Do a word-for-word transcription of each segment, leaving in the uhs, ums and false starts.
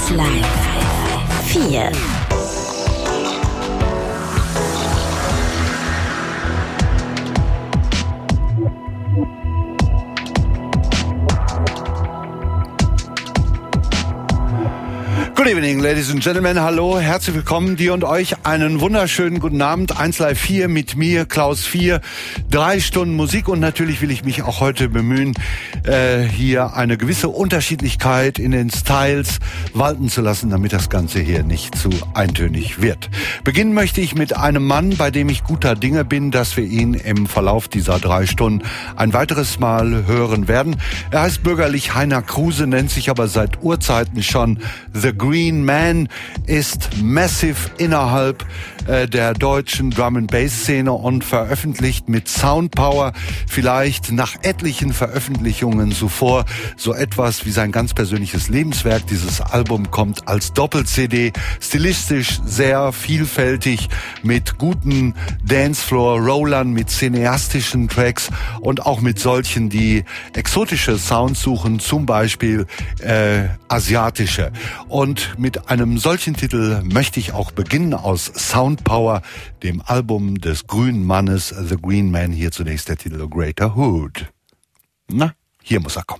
eins Live vier. Good evening, ladies and gentlemen. Hallo, herzlich willkommen. Dir und euch einen wunderschönen guten Abend. eins Live vier mit mir, Klaus vier. Drei Stunden Musik und natürlich will ich mich auch heute bemühen, äh, hier eine gewisse Unterschiedlichkeit in den Styles walten zu lassen, damit das Ganze hier nicht zu eintönig wird. Beginnen möchte ich mit einem Mann, bei dem ich guter Dinge bin, dass wir ihn im Verlauf dieser drei Stunden ein weiteres Mal hören werden. Er heißt bürgerlich Heiner Kruse, nennt sich aber seit Urzeiten schon The Green Man, ist massive innerhalb äh, der deutschen Drum-and-Bass-Szene und veröffentlicht mit Soundpower vielleicht nach etlichen Veröffentlichungen zuvor so etwas wie sein ganz persönliches Lebenswerk. Dieses Album kommt als Doppel-C D, stilistisch sehr vielfältig mit guten Dancefloor-Rollern, mit cineastischen Tracks und auch mit solchen, die exotische Sounds suchen, zum Beispiel äh, asiatische. Und mit einem solchen Titel möchte ich auch beginnen aus Soundpower, dem Album des grünen Mannes The Green Man. Hier zunächst der Titel A Greater Hood. Na, hier muss er kommen.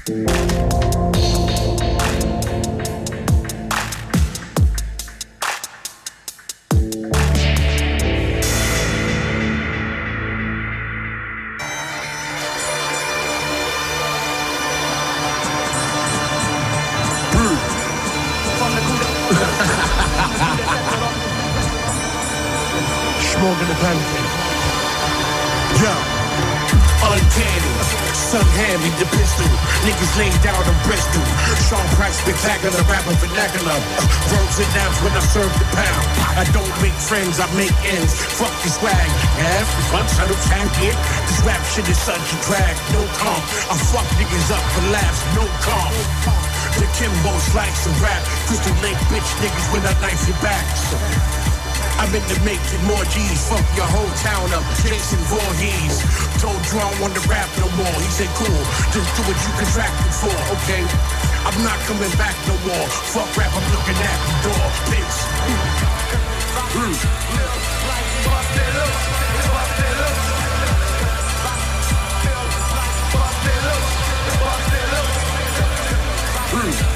Smoking the pancake. Yo, uncanny. Some hand me the pistol. Niggas laid down in Bristol. Sean Price, spectacular rapper vernacular. Uh, verbs and nouns when I serve the pound. I don't make friends, I make ends. Fuck your swag. Half once I don't tank it. This rap shit is such a drag. No calm. I fuck niggas up for laughs. No calm. The Kimbo slice and rap. Crystal Lake bitch niggas when I knife your back. So, I'm in the making more G's. Fuck your whole town up. Jason Voorhees. Told you I don't want to rap no more. He said, cool, just do what you contracted for, okay? I'm not coming back no more. Fuck rap, I'm looking at the door. Bitch. Mm. Mm.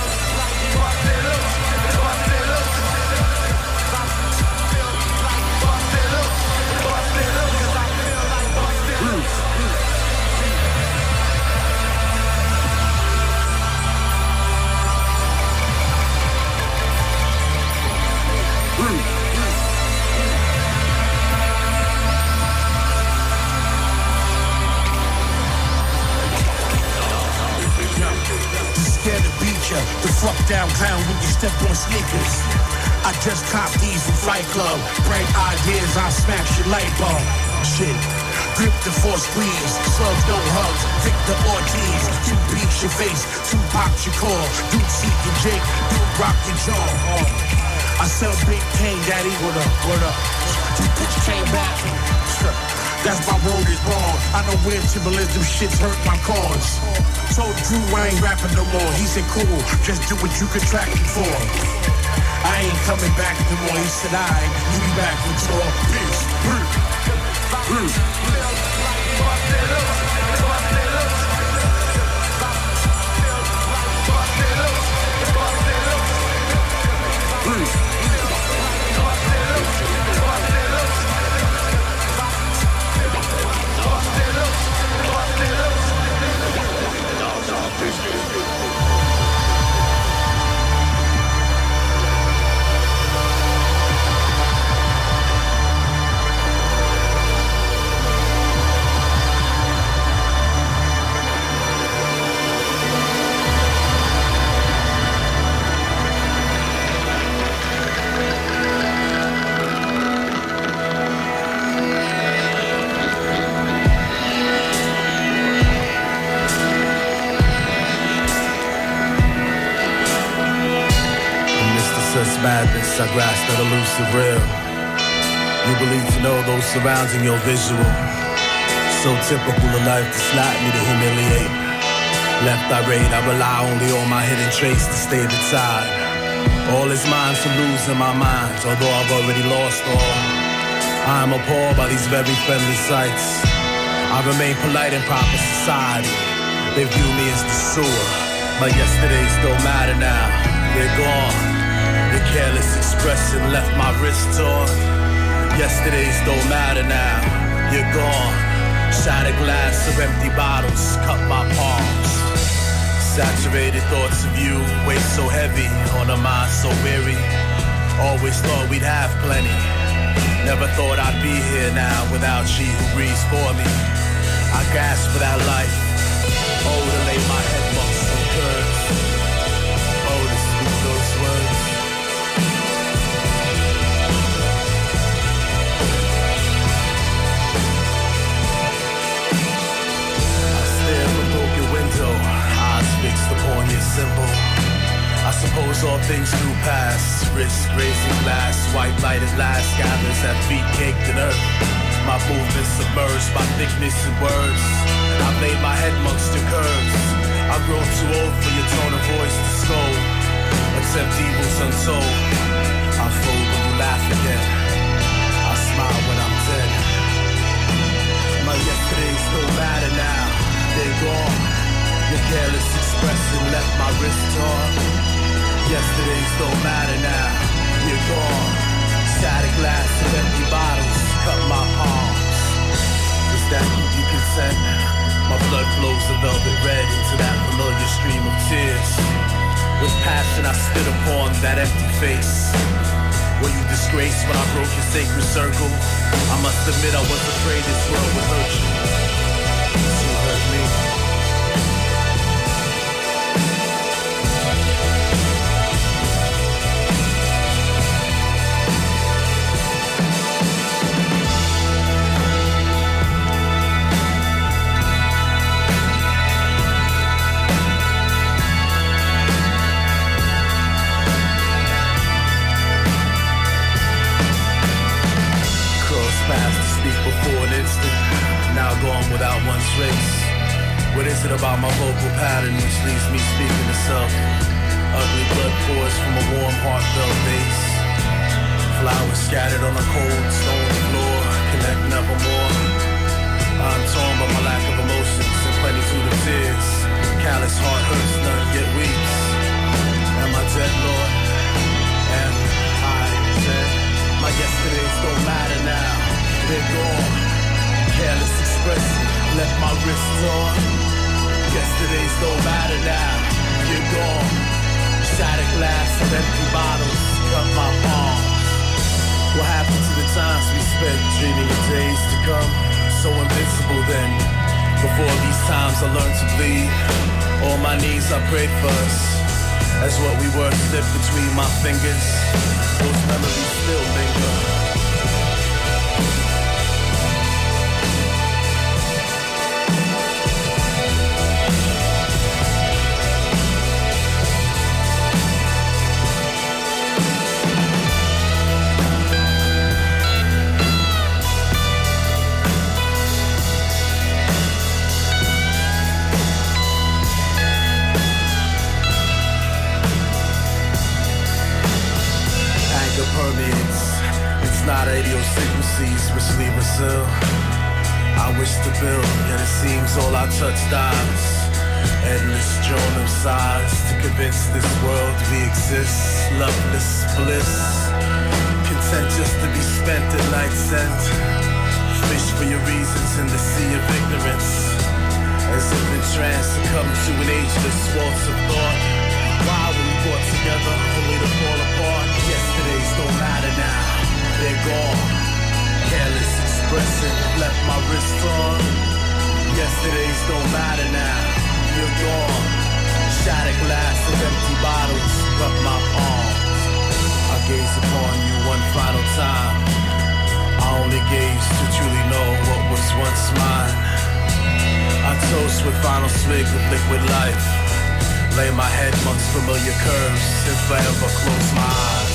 The fuck down clown when you step on sneakers. I just cop these from Fight Club. Bright ideas, I smash your light bulb. Shit. Grip the four squeeze. Slugs, no hugs. Victor Ortiz. Two beats your face. Two pops your core. Dude seek your Jake. Dude rock your jaw. Oh. I sell big pain, daddy. What up? What up? You put your chain back. That's my word is wrong. I know where Timberlands, them shits hurt my cause. Told Drew I ain't rapping no more. He said, cool, just do what you contracted for. I ain't coming back no more. He said, I ain't. You be back with your bitch. Mm. Mm. Madness, I grasp that elusive real. You believe to know those surrounding your visual. So typical of life to slap me, to humiliate. Left irate, I rely only on my hidden trace to stay the tide. All is mine to lose in my mind, although I've already lost all. I am appalled by these very friendly sights. I remain polite in proper society. They view me as the sewer. My yesterdays don't matter now, they're gone. The careless expression left my wrist torn. Yesterday's don't matter now, you're gone. Shattered glass of empty bottles cut my palms. Saturated thoughts of you weigh so heavy on a mind so weary. Always thought we'd have plenty. Never thought I'd be here now without she who breathes for me. I gasp for that life. Oh, to lay my head amongst some curves. Oh, to speak those words. Eyes fixed upon your symbol. I suppose all things do pass. Risk raising glass, white light at last gathers at feet caked in earth. My movements submerged by thickness and words. I've laid my head amongst your curves. I've grown too old for your tone of voice to scold. Accept evils untold. I fold when you laugh again. I smile when I'm dead. My yesterdays don't matter now. They're gone. You're careless wrist torn. Yesterday's don't matter now, you're gone. Shattered glass and empty bottles cut my palms. Does that keep you content? My blood flows a velvet red into that familiar stream of tears. With passion I stood upon that empty face. Were you disgraced when I broke your sacred circle? I must admit I was afraid this world would hurt you. You hurt me. Now gone without one trace. What is it about my vocal pattern which leaves me speaking to self? Ugly blood pours from a warm heartfelt vase. Flowers scattered on a cold stone floor, connect nevermore. I'm torn by my lack of emotions and plenitude of tears. Callous heart hurts, none yet weeps. Am I dead, Lord? Am I dead? My yesterdays don't matter now, they're gone. Careless expression left my wrist torn. Yesterday's don't matter now, you're gone. Shattered glass of empty bottles cut my palms. What happened to the times we spent dreaming of days to come? So invincible then. Before these times I learned to bleed. On my knees I prayed for us. As what we were slipped between my fingers. Those memories still linger. Not idiosyncrasies which leave us ill. I wish to build, yet it seems all I touch dies. Endless drone of sighs to convince this world we exist. Loveless bliss, content just to be spent at night's end. Fish for your reasons in the sea of ignorance. As if in trance succumb to an ageless waltz of thought. Why were we brought together only to fall apart? Yesterday's don't matter now, they're gone. Careless expression left my wrist torn. Yesterday's don't matter now, you're gone. Shattered glass of empty bottles cut my palms. I gaze upon you one final time. I only gaze to truly know what was once mine. I toast with final swig of liquid life. Lay my head amongst familiar curves and forever close my eyes.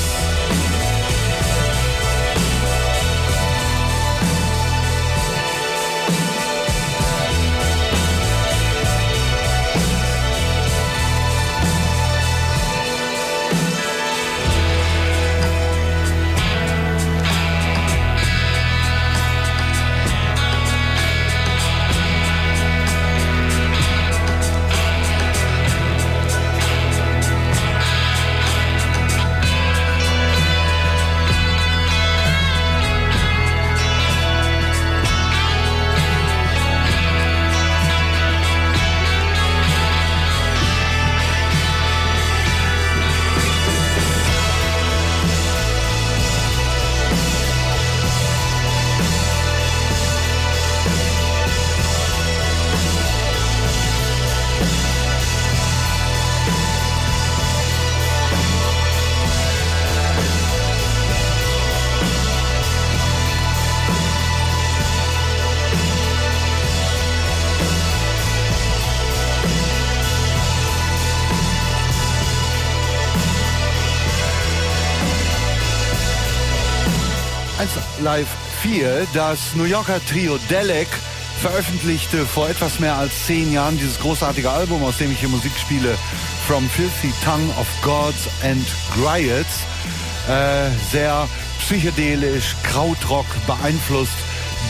Live vier, das New Yorker Trio Dalek veröffentlichte vor etwas mehr als zehn Jahren dieses großartige Album, aus dem ich hier Musik spiele, From Filthy Tongue of Gods and Griots. Äh, sehr psychedelisch, Krautrock beeinflusst,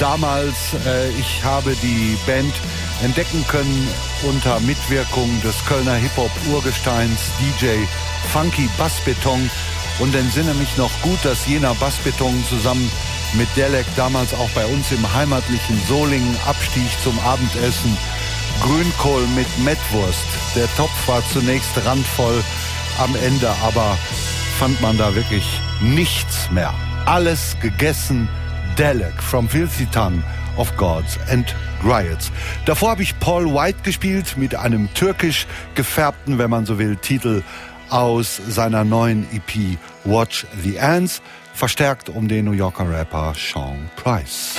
damals. Äh, ich habe die Band entdecken können unter Mitwirkung des Kölner Hip-Hop-Urgesteins D J Funky Bassbeton und entsinne mich noch gut, dass jener Bassbeton zusammen mit Delek damals auch bei uns im heimatlichen Solingen abstieg zum Abendessen. Grünkohl mit Mettwurst. Der Topf war zunächst randvoll, am Ende aber fand man da wirklich nichts mehr. Alles gegessen. Delek from Filthy Tongue of Gods and Riots. Davor habe ich Paul White gespielt mit einem türkisch gefärbten, wenn man so will, Titel aus seiner neuen E P Watch the Ants, verstärkt um den New Yorker Rapper Sean Price.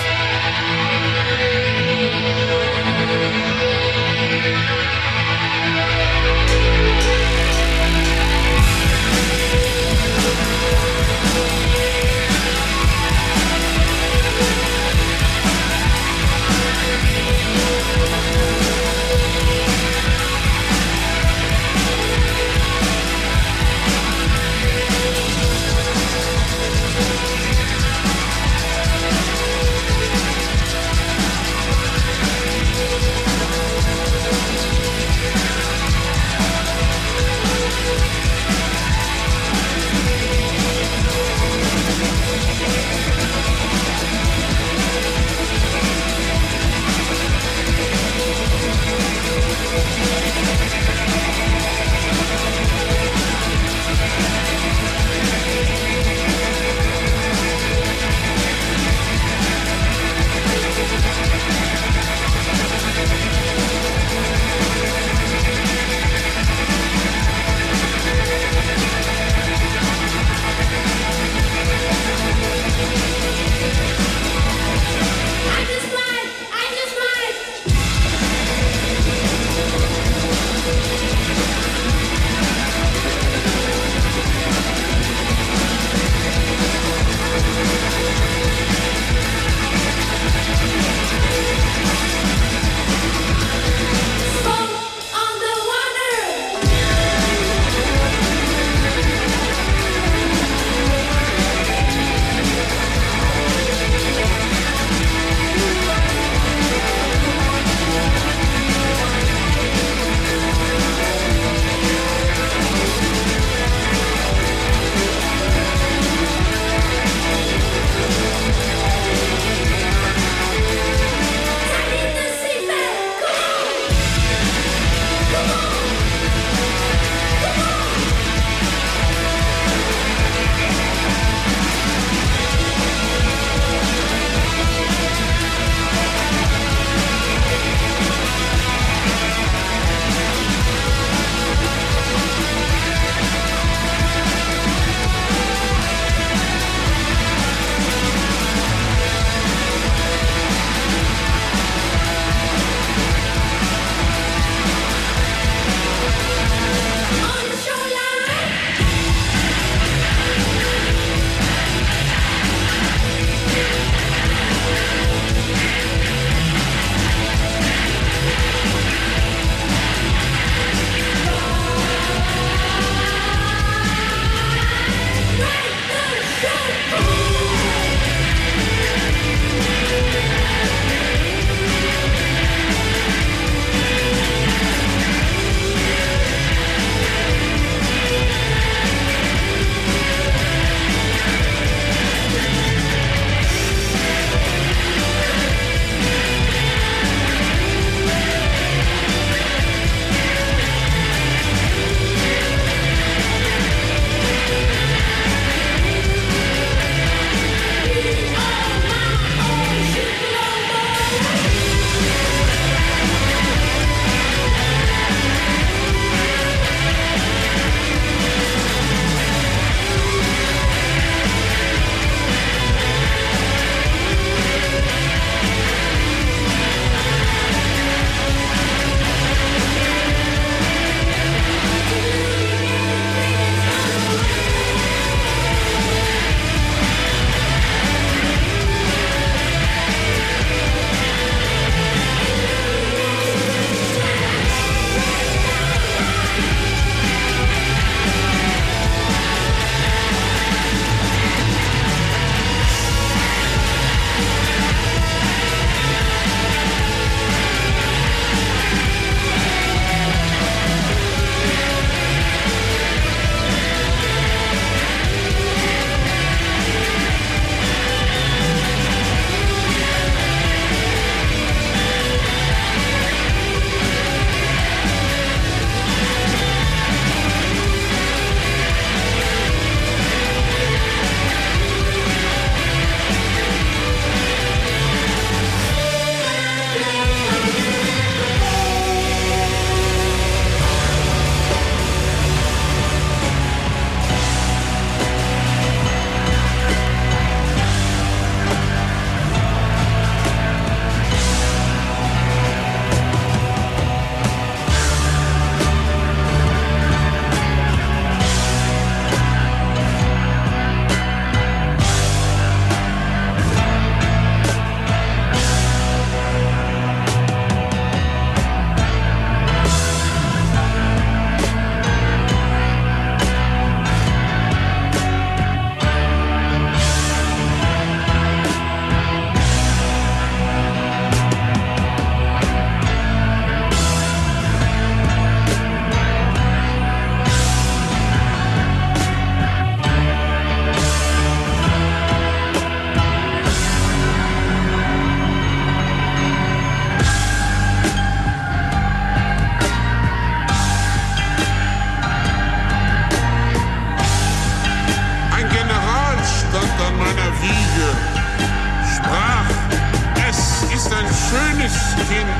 Kind.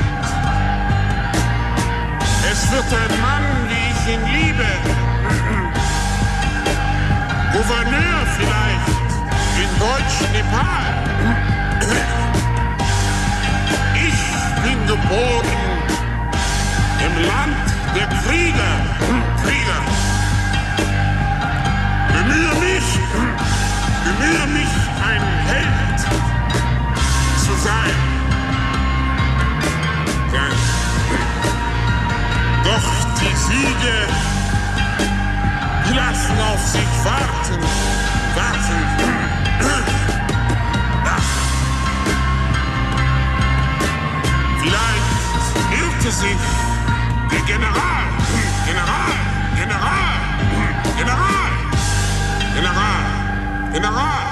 Es wird ein Mann, wie ich ihn liebe. Gouverneur vielleicht in Deutsch-Nepal. Ich bin geboren im Land der Krieger. Krieger. Bemühe mich, bemühe mich, ein Held zu sein. Sein. Doch die Siege, die lassen auf sich warten, warten. Ach. Vielleicht irrte sich der General, General, General, General, General, General.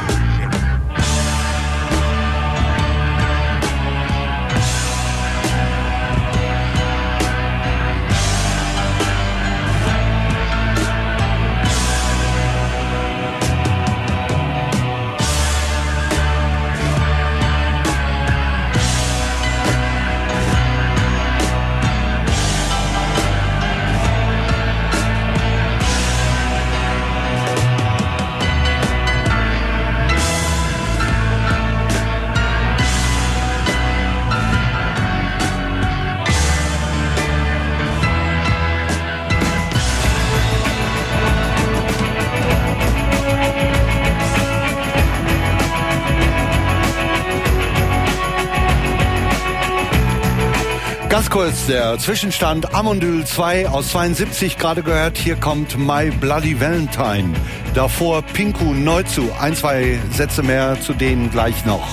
Ganz kurz, der Zwischenstand Amondyl zwei aus zweiundsiebzig gerade gehört. Hier kommt My Bloody Valentine. Davor Pinku Neuzu. Ein, zwei Sätze mehr zu denen gleich noch.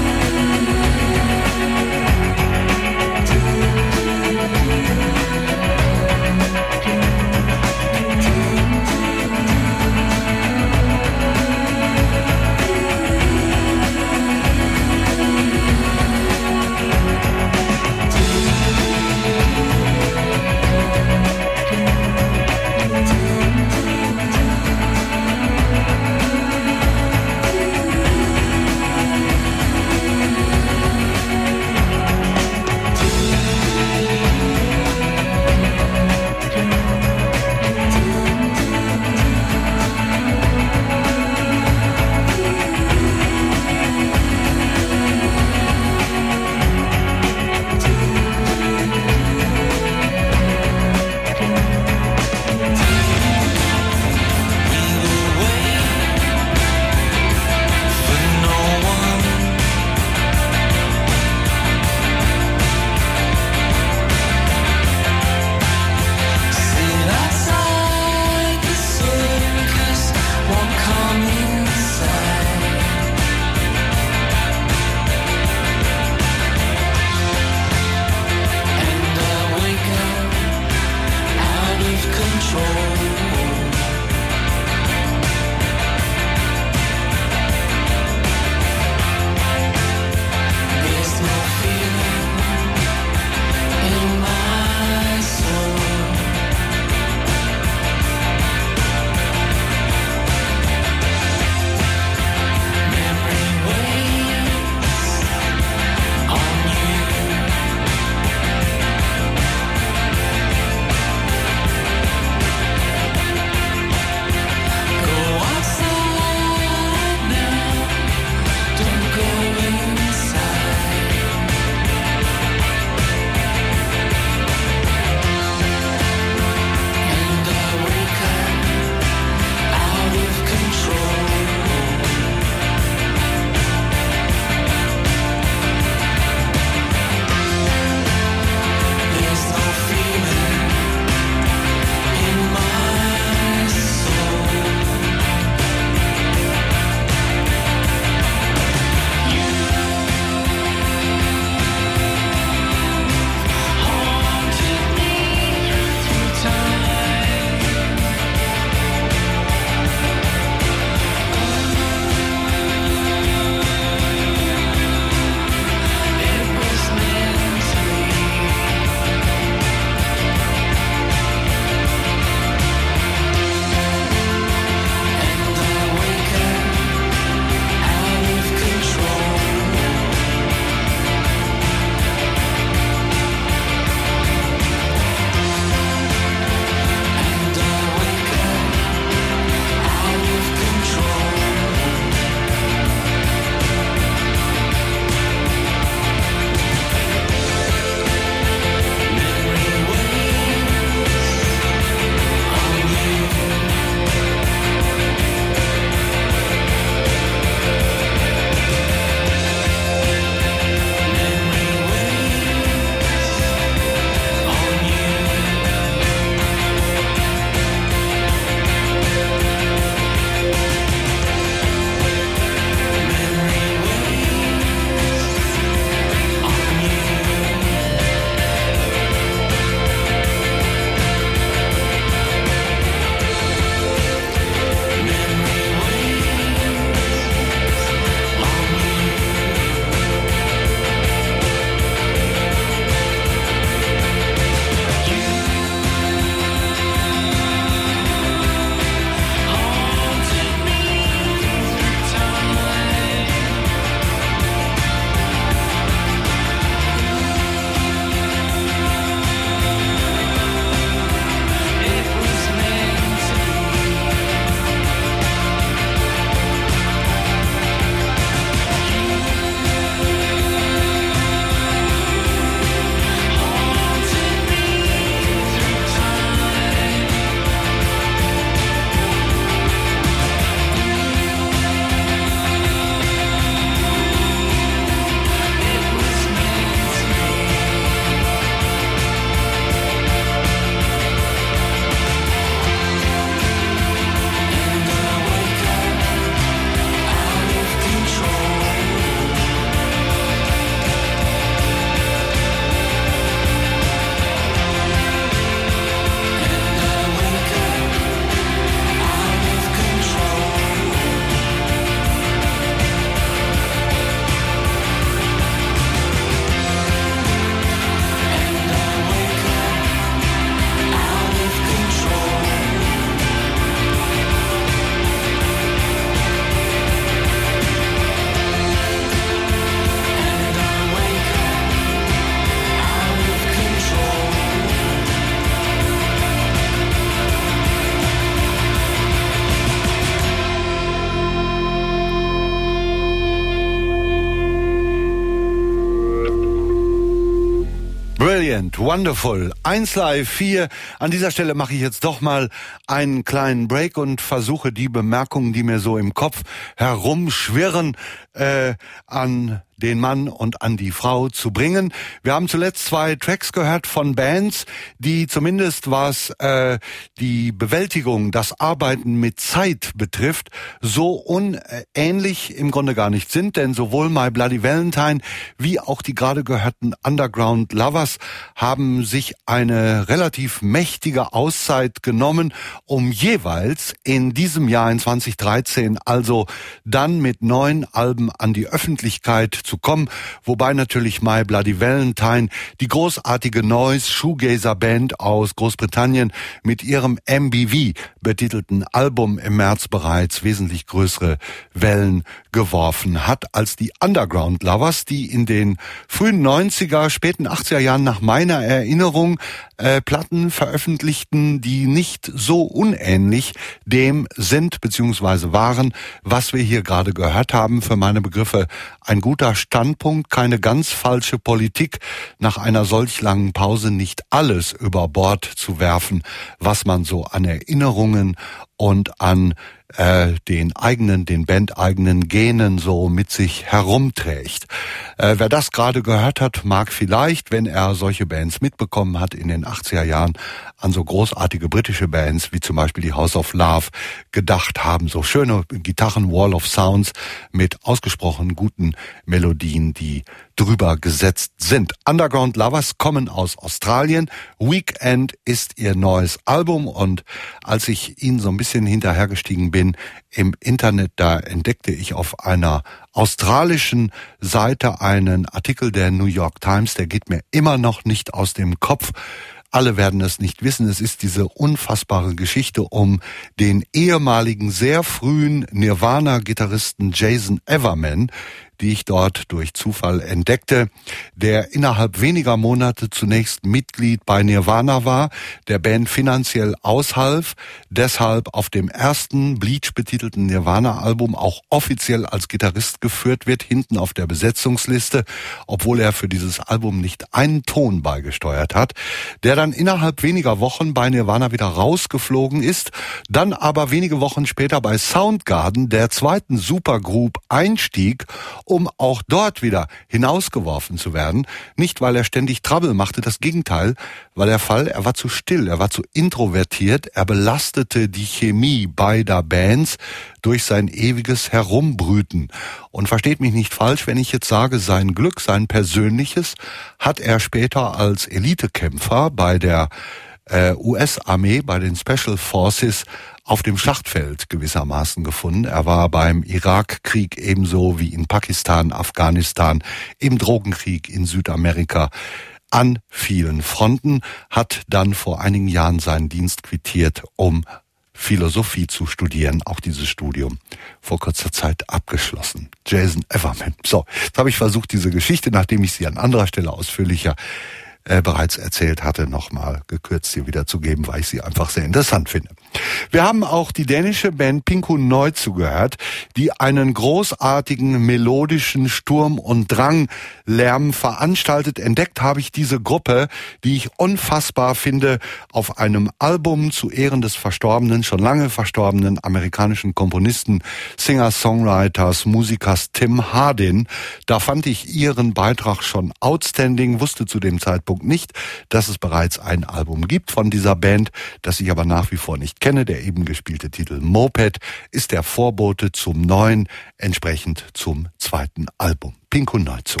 Brilliant, wonderful, eins Live vier. An dieser Stelle mache ich jetzt doch mal einen kleinen Break und versuche die Bemerkungen, die mir so im Kopf herumschwirren, äh, an den Mann und an die Frau zu bringen. Wir haben zuletzt zwei Tracks gehört von Bands, die zumindest was äh, die Bewältigung, das Arbeiten mit Zeit betrifft, so unähnlich im Grunde gar nicht sind, denn sowohl My Bloody Valentine wie auch die gerade gehörten Underground Lovers haben sich eine relativ mächtige Auszeit genommen, um jeweils in diesem Jahr in zwanzig dreizehn also dann mit neun Alben an die Öffentlichkeit zu kommen, wobei natürlich My Bloody Valentine, die großartige Noise-Shoegazer-Band aus Großbritannien, mit ihrem M B V betitelten Album im März bereits wesentlich größere Wellen geworfen hat als die Underground Lovers, die in den frühen neunziger, späten achtziger Jahren nach meiner Erinnerung äh, Platten veröffentlichten, die nicht so unähnlich dem sind bzw. waren, was wir hier gerade gehört haben. Für meine Begriffe ein guter Standpunkt, keine ganz falsche Politik, nach einer solch langen Pause nicht alles über Bord zu werfen, was man so an Erinnerungen und an äh, den eigenen, den bandeigenen Genen so mit sich herumträgt. Äh, wer das gerade gehört hat, mag vielleicht, wenn er solche Bands mitbekommen hat in den achtziger Jahren, an so großartige britische Bands wie zum Beispiel die House of Love gedacht haben. So schöne Gitarren, Wall of Sounds mit ausgesprochen guten Melodien, die drüber gesetzt sind. Underground Lovers kommen aus Australien. Weekend ist ihr neues Album und als ich ihnen so ein bisschen hinterhergestiegen bin im Internet, da entdeckte ich auf einer australischen Seite einen Artikel der New York Times, der geht mir immer noch nicht aus dem Kopf. Alle werden es nicht wissen. Es ist diese unfassbare Geschichte um den ehemaligen, sehr frühen Nirvana-Gitarristen Jason Everman, die ich dort durch Zufall entdeckte, der innerhalb weniger Monate zunächst Mitglied bei Nirvana war, der Band finanziell aushalf, deshalb auf dem ersten Bleach betitelten Nirvana-Album auch offiziell als Gitarrist geführt wird, hinten auf der Besetzungsliste, obwohl er für dieses Album nicht einen Ton beigesteuert hat, der dann innerhalb weniger Wochen bei Nirvana wieder rausgeflogen ist, dann aber wenige Wochen später bei Soundgarden, der zweiten Supergroup, einstieg, um auch dort wieder hinausgeworfen zu werden. Nicht, weil er ständig Trouble machte, das Gegenteil, weil er Fall, er war zu still, er war zu introvertiert, er belastete die Chemie beider Bands durch sein ewiges Herumbrüten. Und versteht mich nicht falsch, wenn ich jetzt sage, sein Glück, sein persönliches, hat er später als Elitekämpfer bei der äh, U S-Armee, bei den Special Forces auf dem Schlachtfeld gewissermaßen gefunden. Er war beim Irakkrieg ebenso wie in Pakistan, Afghanistan, im Drogenkrieg in Südamerika an vielen Fronten, hat dann vor einigen Jahren seinen Dienst quittiert, um Philosophie zu studieren, auch dieses Studium vor kurzer Zeit abgeschlossen. Jason Everman. So, jetzt habe ich versucht, diese Geschichte, nachdem ich sie an anderer Stelle ausführlicher Äh, bereits erzählt hatte, nochmal gekürzt hier wiederzugeben, weil ich sie einfach sehr interessant finde. Wir haben auch die dänische Band Pinku Neu zugehört, die einen großartigen melodischen Sturm- und Dranglärm veranstaltet. Entdeckt habe ich diese Gruppe, die ich unfassbar finde, auf einem Album zu Ehren des verstorbenen, schon lange verstorbenen amerikanischen Komponisten, Singer-Songwriters, Musikers Tim Hardin. Da fand ich ihren Beitrag schon outstanding, wusste zu dem Zeitpunkt nicht, dass es bereits ein Album gibt von dieser Band, das ich aber nach wie vor nicht kenne. Der eben gespielte Titel Moped ist der Vorbote zum neuen, entsprechend zum zweiten Album. Pinku Neu zu.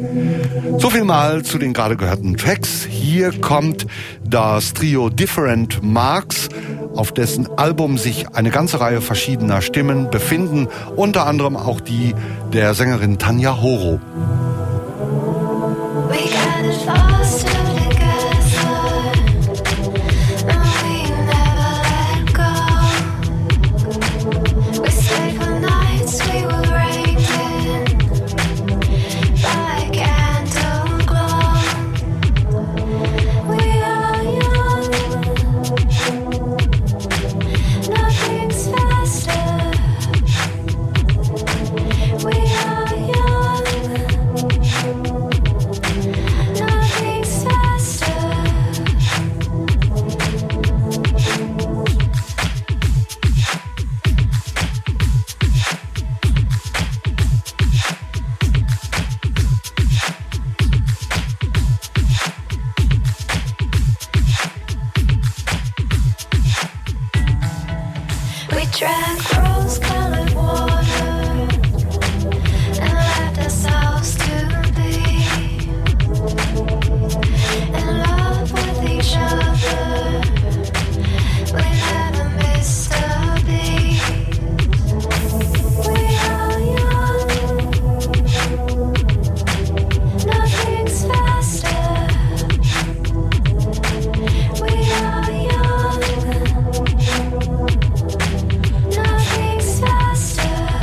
So viel mal zu den gerade gehörten Tracks. Hier kommt das Trio Different Marks, auf dessen Album sich eine ganze Reihe verschiedener Stimmen befinden, unter anderem auch die der Sängerin Tanja Horo. We are young. We drank rose-colored water and left ourselves to be in love with each other. We never missed a beat. We are young, nothing's faster. We are young, nothing's faster.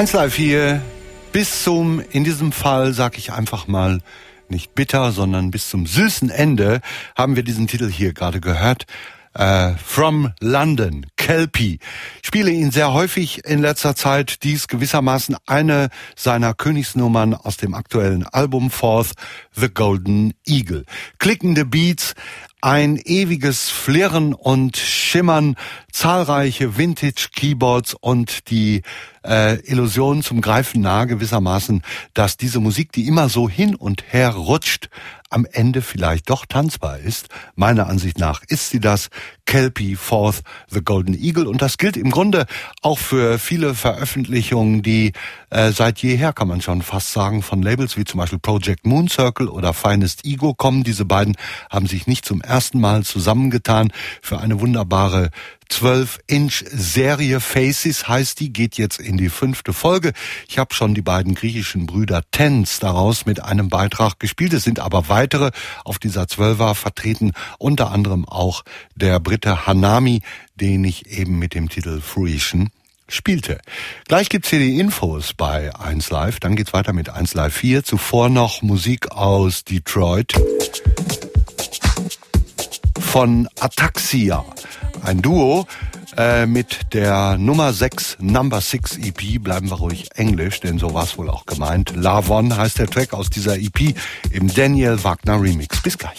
eins Live hier bis zum, in diesem Fall sage ich einfach mal, nicht bitter, sondern bis zum süßen Ende haben wir diesen Titel hier gerade gehört. Uh, From London, Kelpie. Ich spiele ihn sehr häufig in letzter Zeit. Dies gewissermaßen eine seiner Königsnummern aus dem aktuellen Album Forth, The Golden Eagle. Klickende Beats, ein ewiges Flirren und Schimmern, zahlreiche Vintage-Keyboards und die äh, Illusion zum Greifen nahe gewissermaßen, dass diese Musik, die immer so hin und her rutscht, am Ende vielleicht doch tanzbar ist. Meiner Ansicht nach ist sie das. Kelpie, Forth, The Golden Eagle. Und das gilt im Grunde auch für viele Veröffentlichungen, die äh, seit jeher, kann man schon fast sagen, von Labels wie zum Beispiel Project Moon Circle oder Finest Ego kommen. Diese beiden haben sich nicht zum ersten Mal zusammengetan für eine wunderbare zwölf Inch Serie. Faces heißt die, geht jetzt in die fünfte Folge. Ich habe schon die beiden griechischen Brüder Tens daraus mit einem Beitrag gespielt. Es sind aber weitere auf dieser Zwölfer vertreten, unter anderem auch der Brite Hanami, den ich eben mit dem Titel Fruition spielte. Gleich gibt's hier die Infos bei eins Live, dann geht's weiter mit eins Live vier. Zuvor noch Musik aus Detroit von Ataxia. Ein Duo äh, mit der Nummer sechs, Number six E P, bleiben wir ruhig englisch, denn so war es wohl auch gemeint. Lavon heißt der Track aus dieser E P im Daniel Wagner Remix. Bis gleich.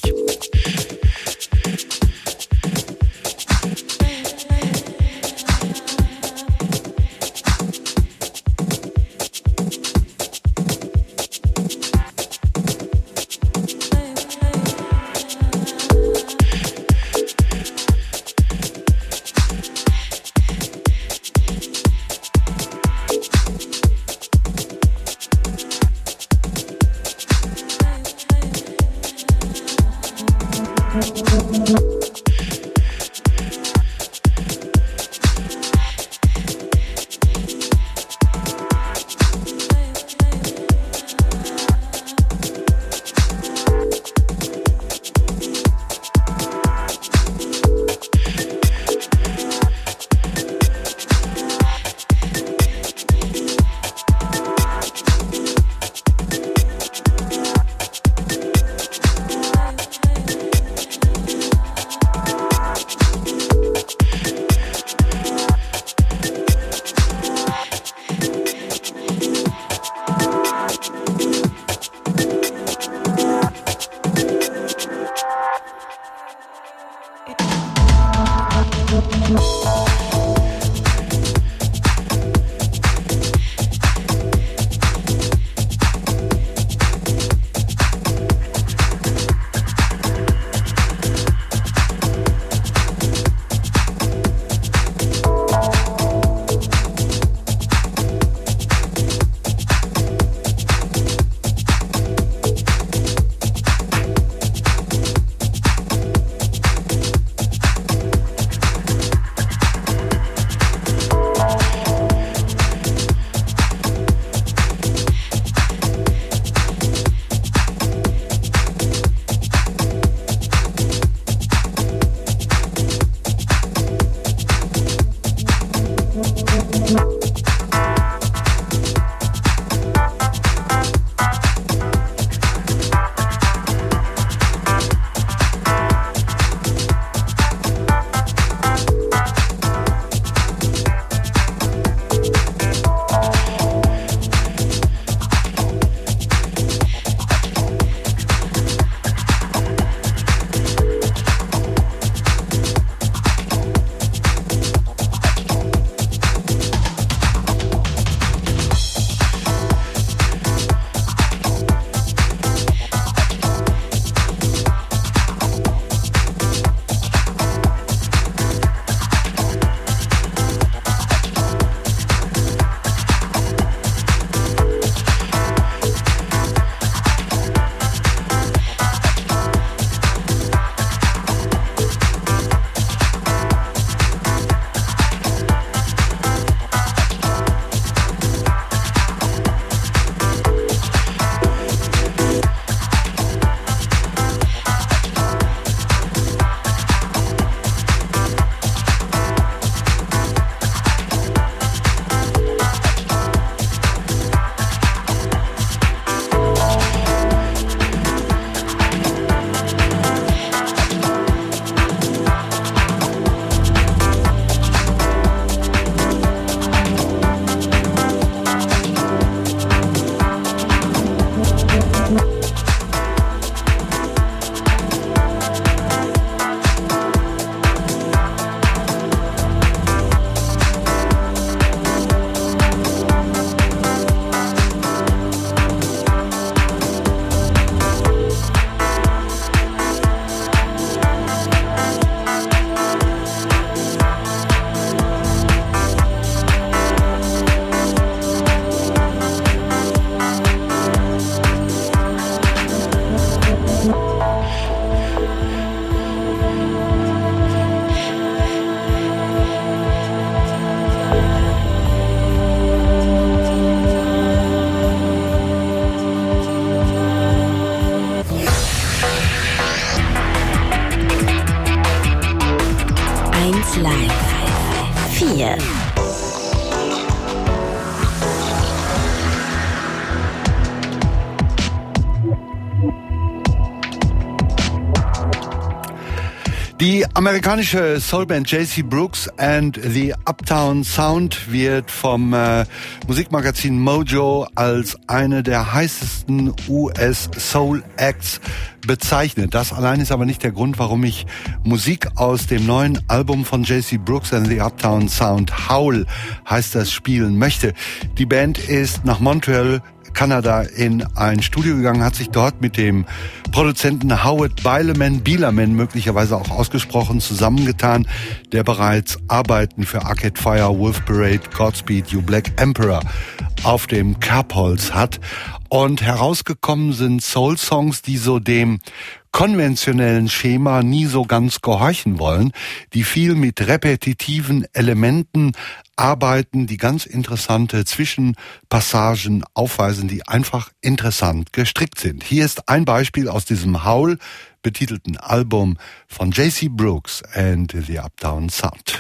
Die amerikanische Soulband J C Brooks and the Uptown Sound wird vom äh, Musikmagazin Mojo als eine der heißesten U S Soul Acts bezeichnet. Das allein ist aber nicht der Grund, warum ich Musik aus dem neuen Album von J C Brooks and the Uptown Sound, Howl heißt das, spielen möchte. Die Band ist nach Montreal, Kanada, in ein Studio gegangen, hat sich dort mit dem Produzenten Howard Bieleman, Bieleman möglicherweise auch ausgesprochen, zusammengetan, der bereits Arbeiten für Arcade Fire, Wolf Parade, Godspeed You Black Emperor auf dem Kerbholz hat. Und herausgekommen sind Soul-Songs, die so dem konventionellen Schema nie so ganz gehorchen wollen, die viel mit repetitiven Elementen arbeiten, die ganz interessante Zwischenpassagen aufweisen, die einfach interessant gestrickt sind. Hier ist ein Beispiel aus diesem Howl betitelten Album von J C Brooks and the Uptown Sound.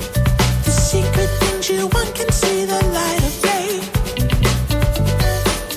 Secret things you want can see the light of day.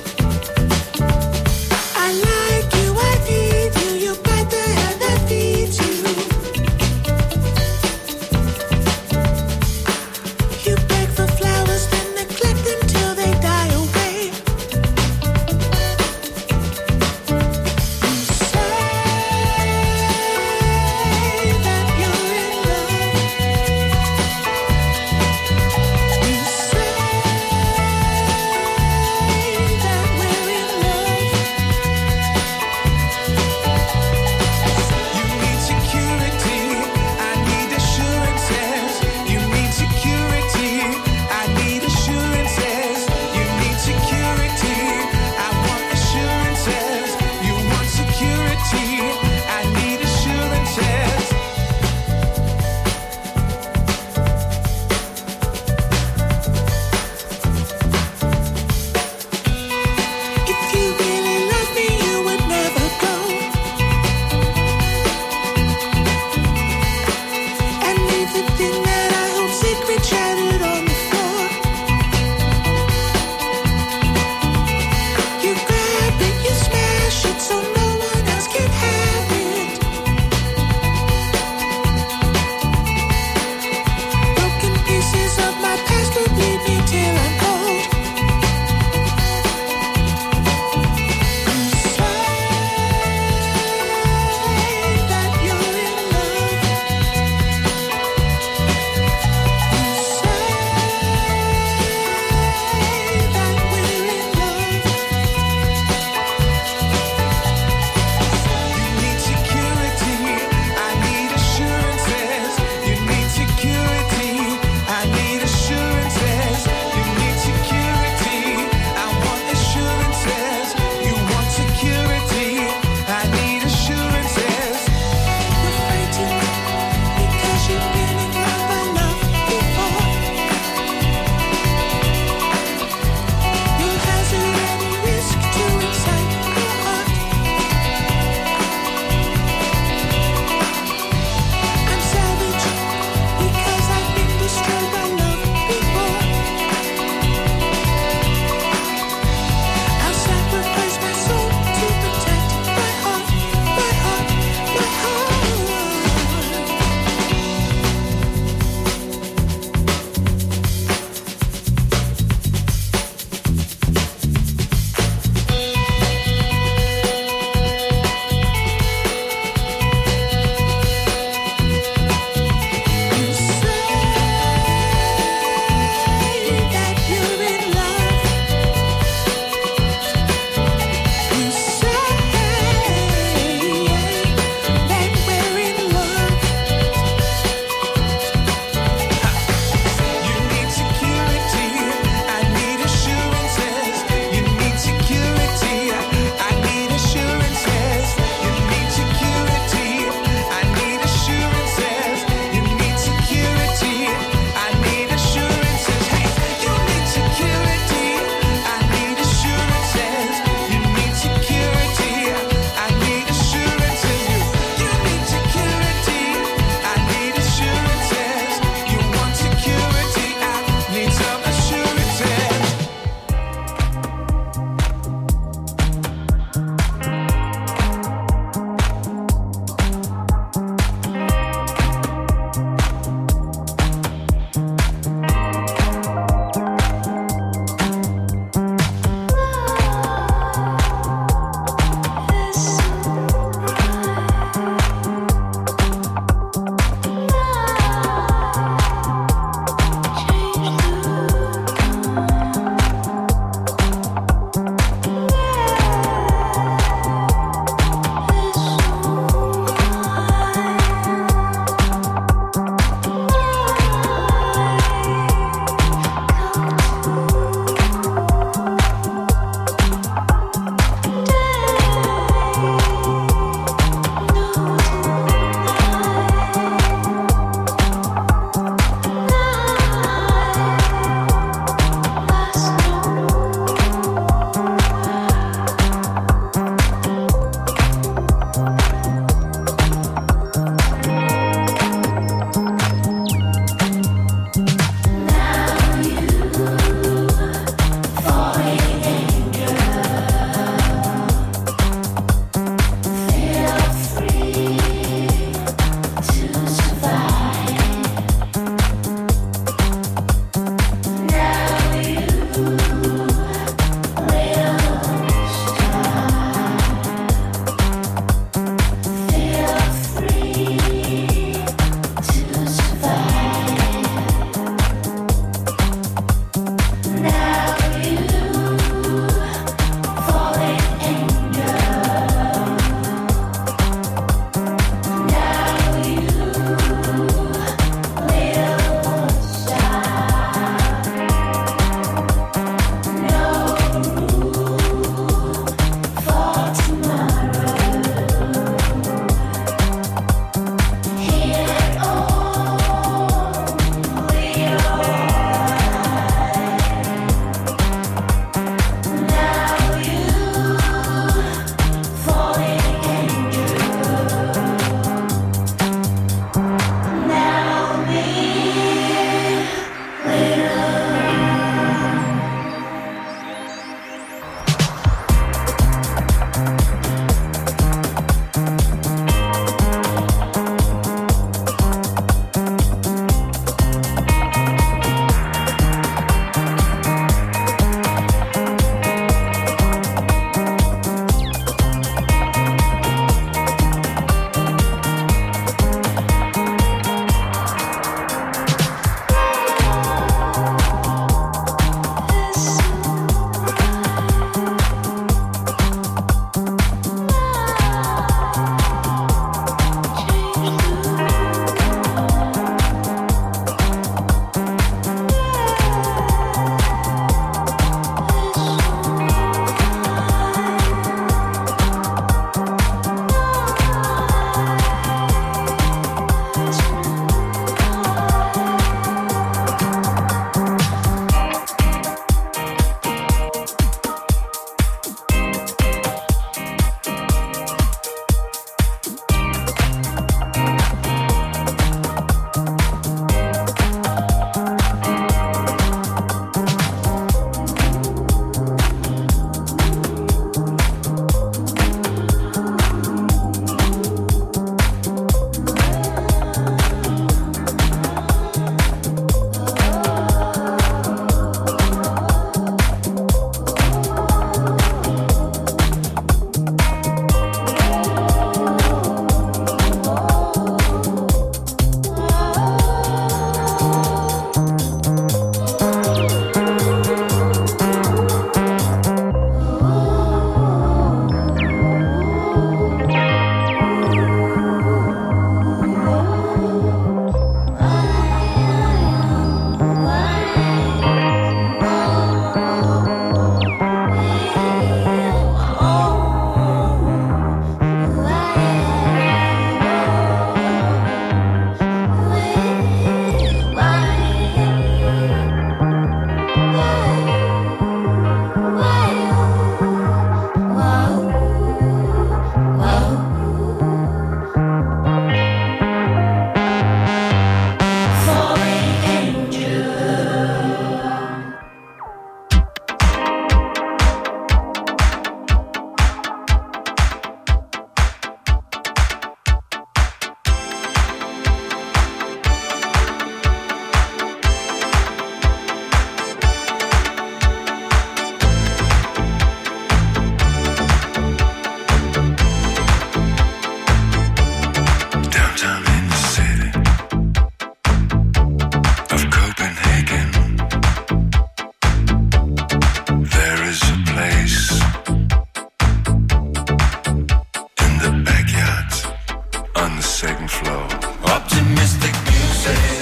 on the second floor. Optimistic music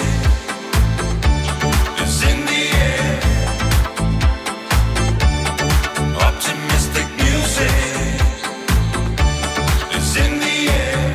is in the air. Optimistic music is in the air.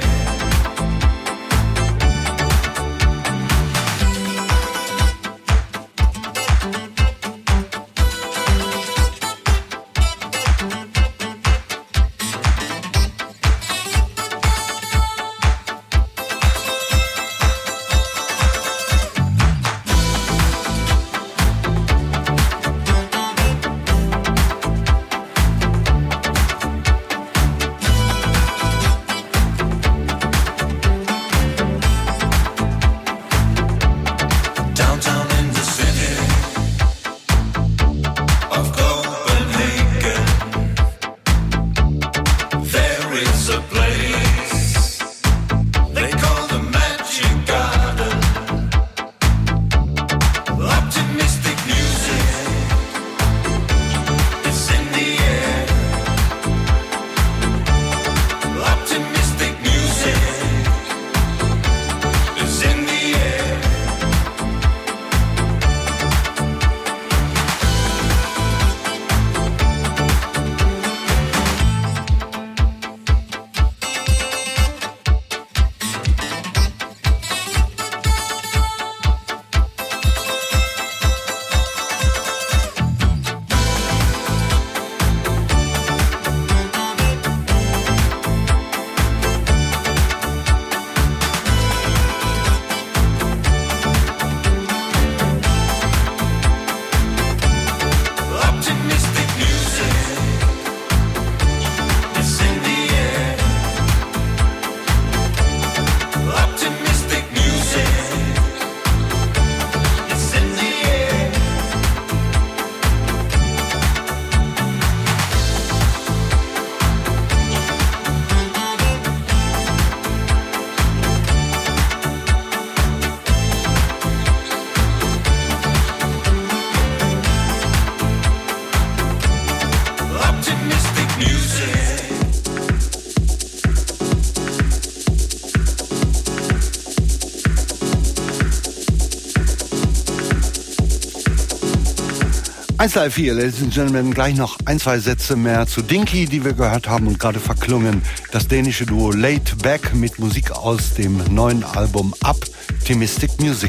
eins Live vier, Ladies and Gentlemen, gleich noch ein, zwei Sätze mehr zu Dinky, die wir gehört haben und gerade verklungen. Das dänische Duo Laid Back mit Musik aus dem neuen Album Optimistic Music.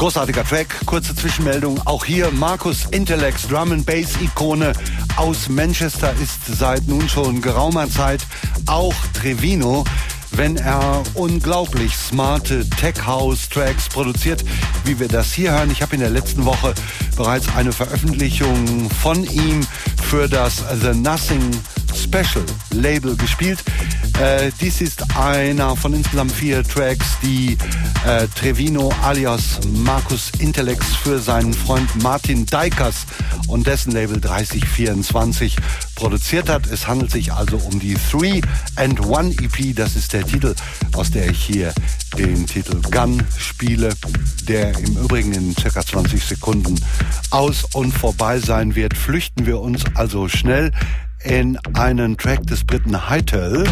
Großartiger Track, kurze Zwischenmeldung. Auch hier Marcus Intellects, Drum and Bass Ikone aus Manchester, ist seit nun schon geraumer Zeit auch Trevino, wenn er unglaublich smarte Tech-House-Tracks produziert, wie wir das hier hören. Ich habe in der letzten Woche bereits eine Veröffentlichung von ihm für das The Nothing Special Label gespielt. Äh, dies ist einer von insgesamt vier Tracks, die äh, Trevino alias Marcus Intellects für seinen Freund Martin Dykers und dessen Label dreißig vierundzwanzig produziert hat. Es handelt sich also um die Three and One E P. Das ist der Titel, aus der ich hier den Titel Gun spiele, der im Übrigen in circa zwanzig Sekunden aus und vorbei sein wird. Flüchten wir uns also schnell in einen Track des Briten Hytel.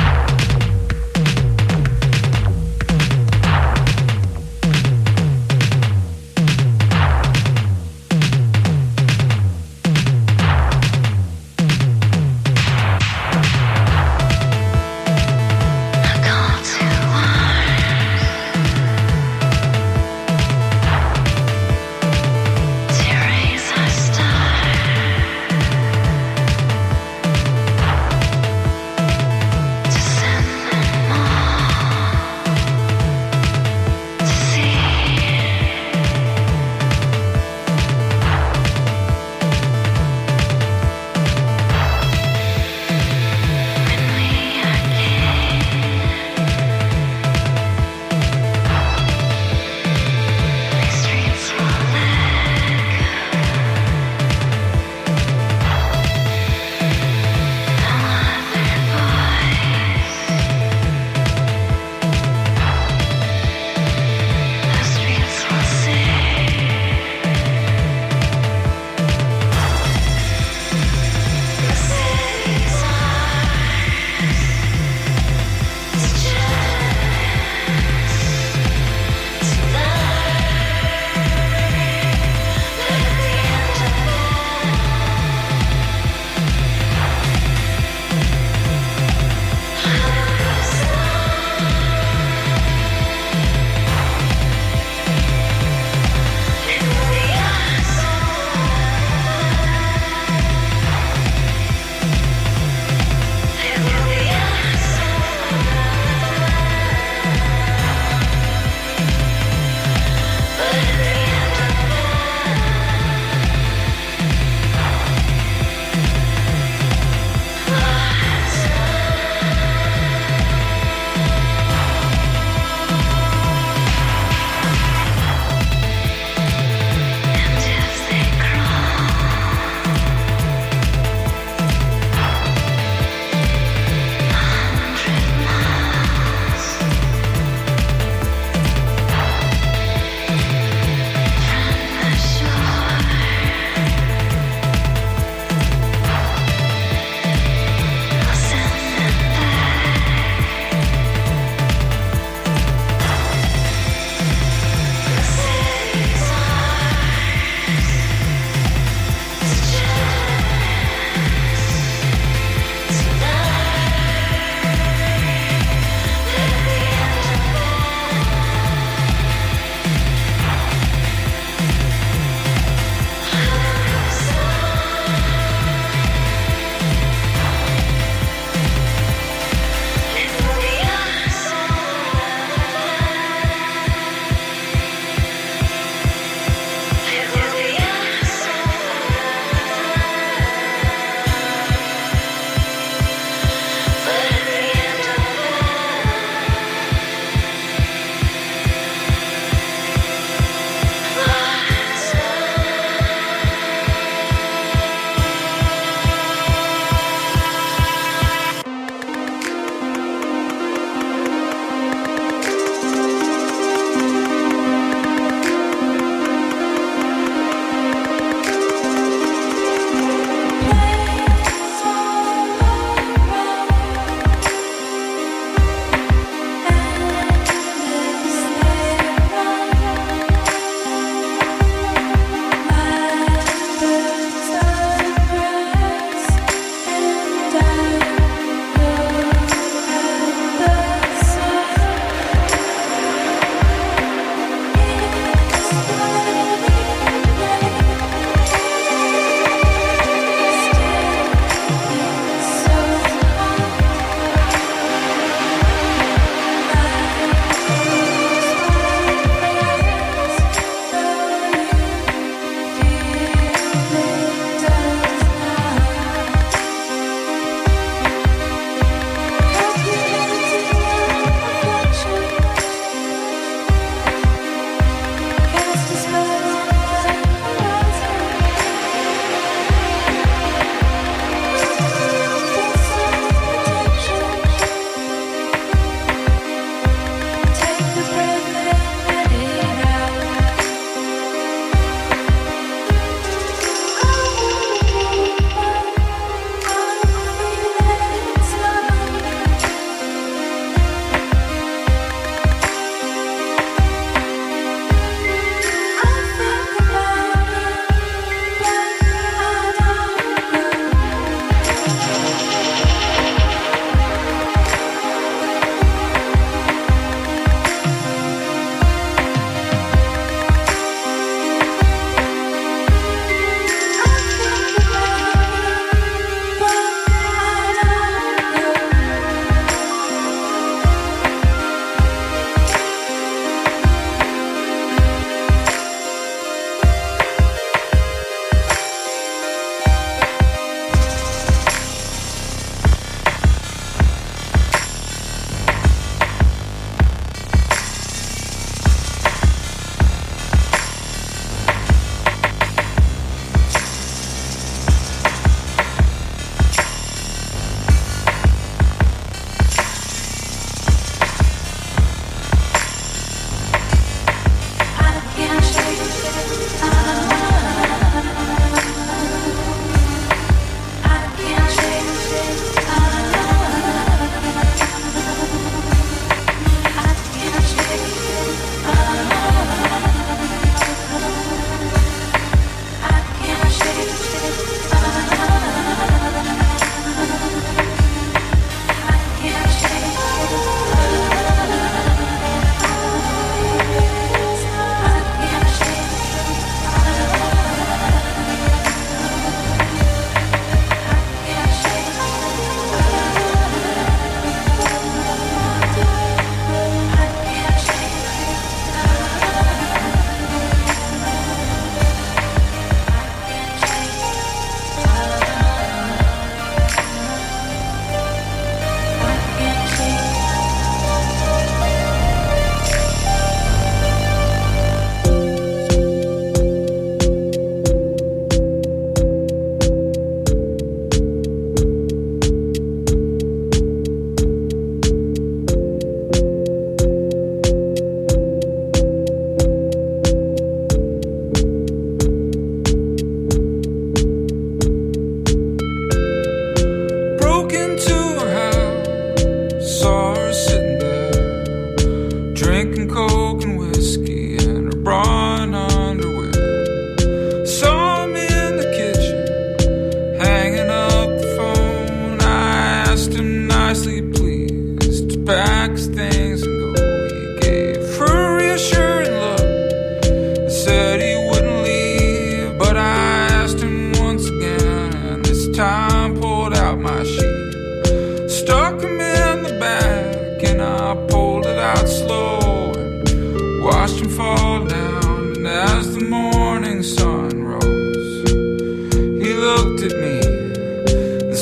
Descend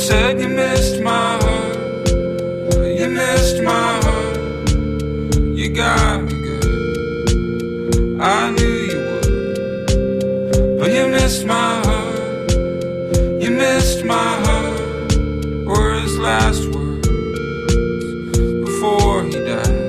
said you missed my heart, you missed my heart. You got me good, I knew you would. But you missed my heart, you missed my heart. Were his last words before he died.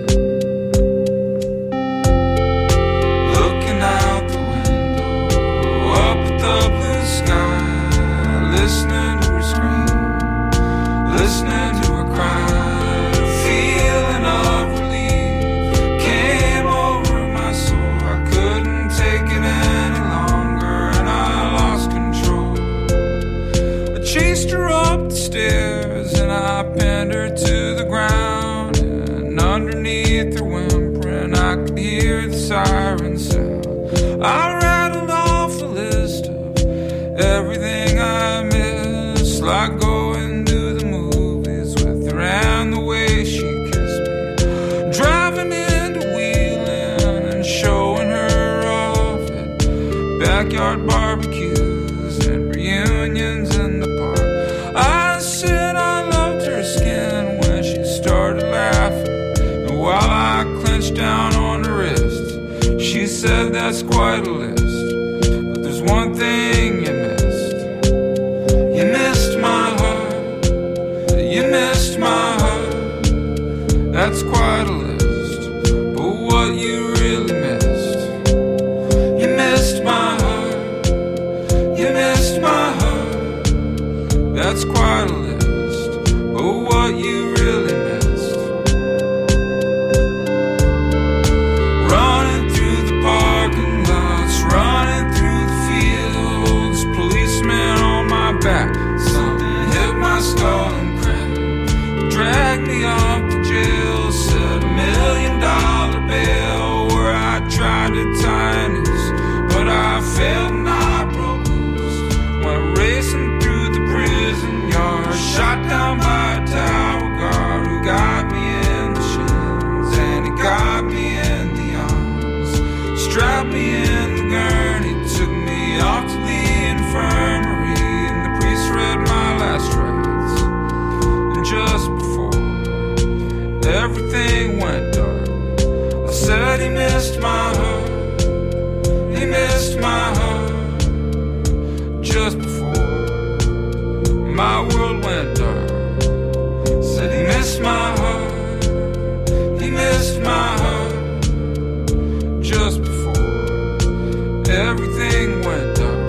Looking out the window, up at the blue sky, listening to her scream, listening to her cry. A feeling of relief came over my soul. I couldn't take it any longer and I lost control. I chased her up the stairs and I pinned her to the ground, and underneath her whimpering I could hear the siren sound. I rattled off a list of everything I miss, like going to the movies with her and the way she kissed me, driving into Wheeling and showing her off at backyard barbecues and reunions in the park. I said I loved her skin when she started laughing, and while I clenched down on her wrist, she said that's quite a list, but there's one thing you missed. You missed my heart, you missed my heart. That's quite a list, but what you really missed. You missed my heart, you missed my heart. That's quite a list, but what you really missed. Running through the parking lots, running through the fields, policemen on my back, something hit my skull and cracked, dragged me off to jail, said a million dollar bail, where I tried to tie a noose, but I failed and I broke loose. Went racing through the prison yard, shot down by a tower guard who got me in the shins and he got me in the arms, strapped me in the gurney, took me off to the infirmary, and the priest read my last rites. And just before everything went dark, I said he missed my heart, he missed my heart. Just before my world went dark, said he missed my heart, he missed my heart. Just before everything went dark.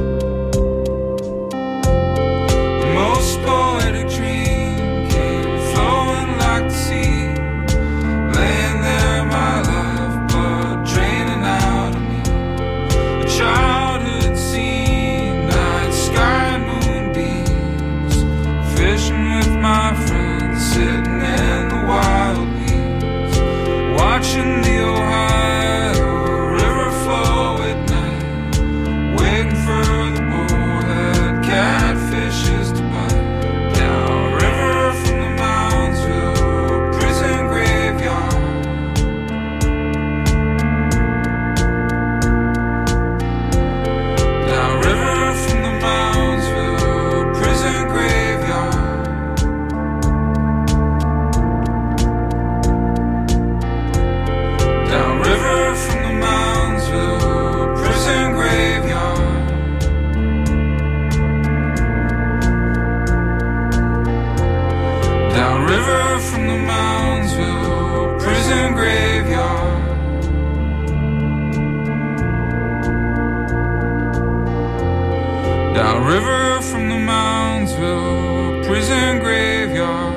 The most poetic dream came flowing like the sea, laying there my lifeblood draining out of me. A childhood scene, night sky moonbeams, fishing with my friends, sitting in the wild weeds, watching the Ohio River flow at night, waiting for the bullhead catfishes to bite. Downriver from the Moundsville prison graveyard, downriver from the Moundsville prison graveyard, downriver from the Moundsville prison graveyard, downriver from the Moundsville prison graveyard. Downriver from the Moundsville prison graveyard.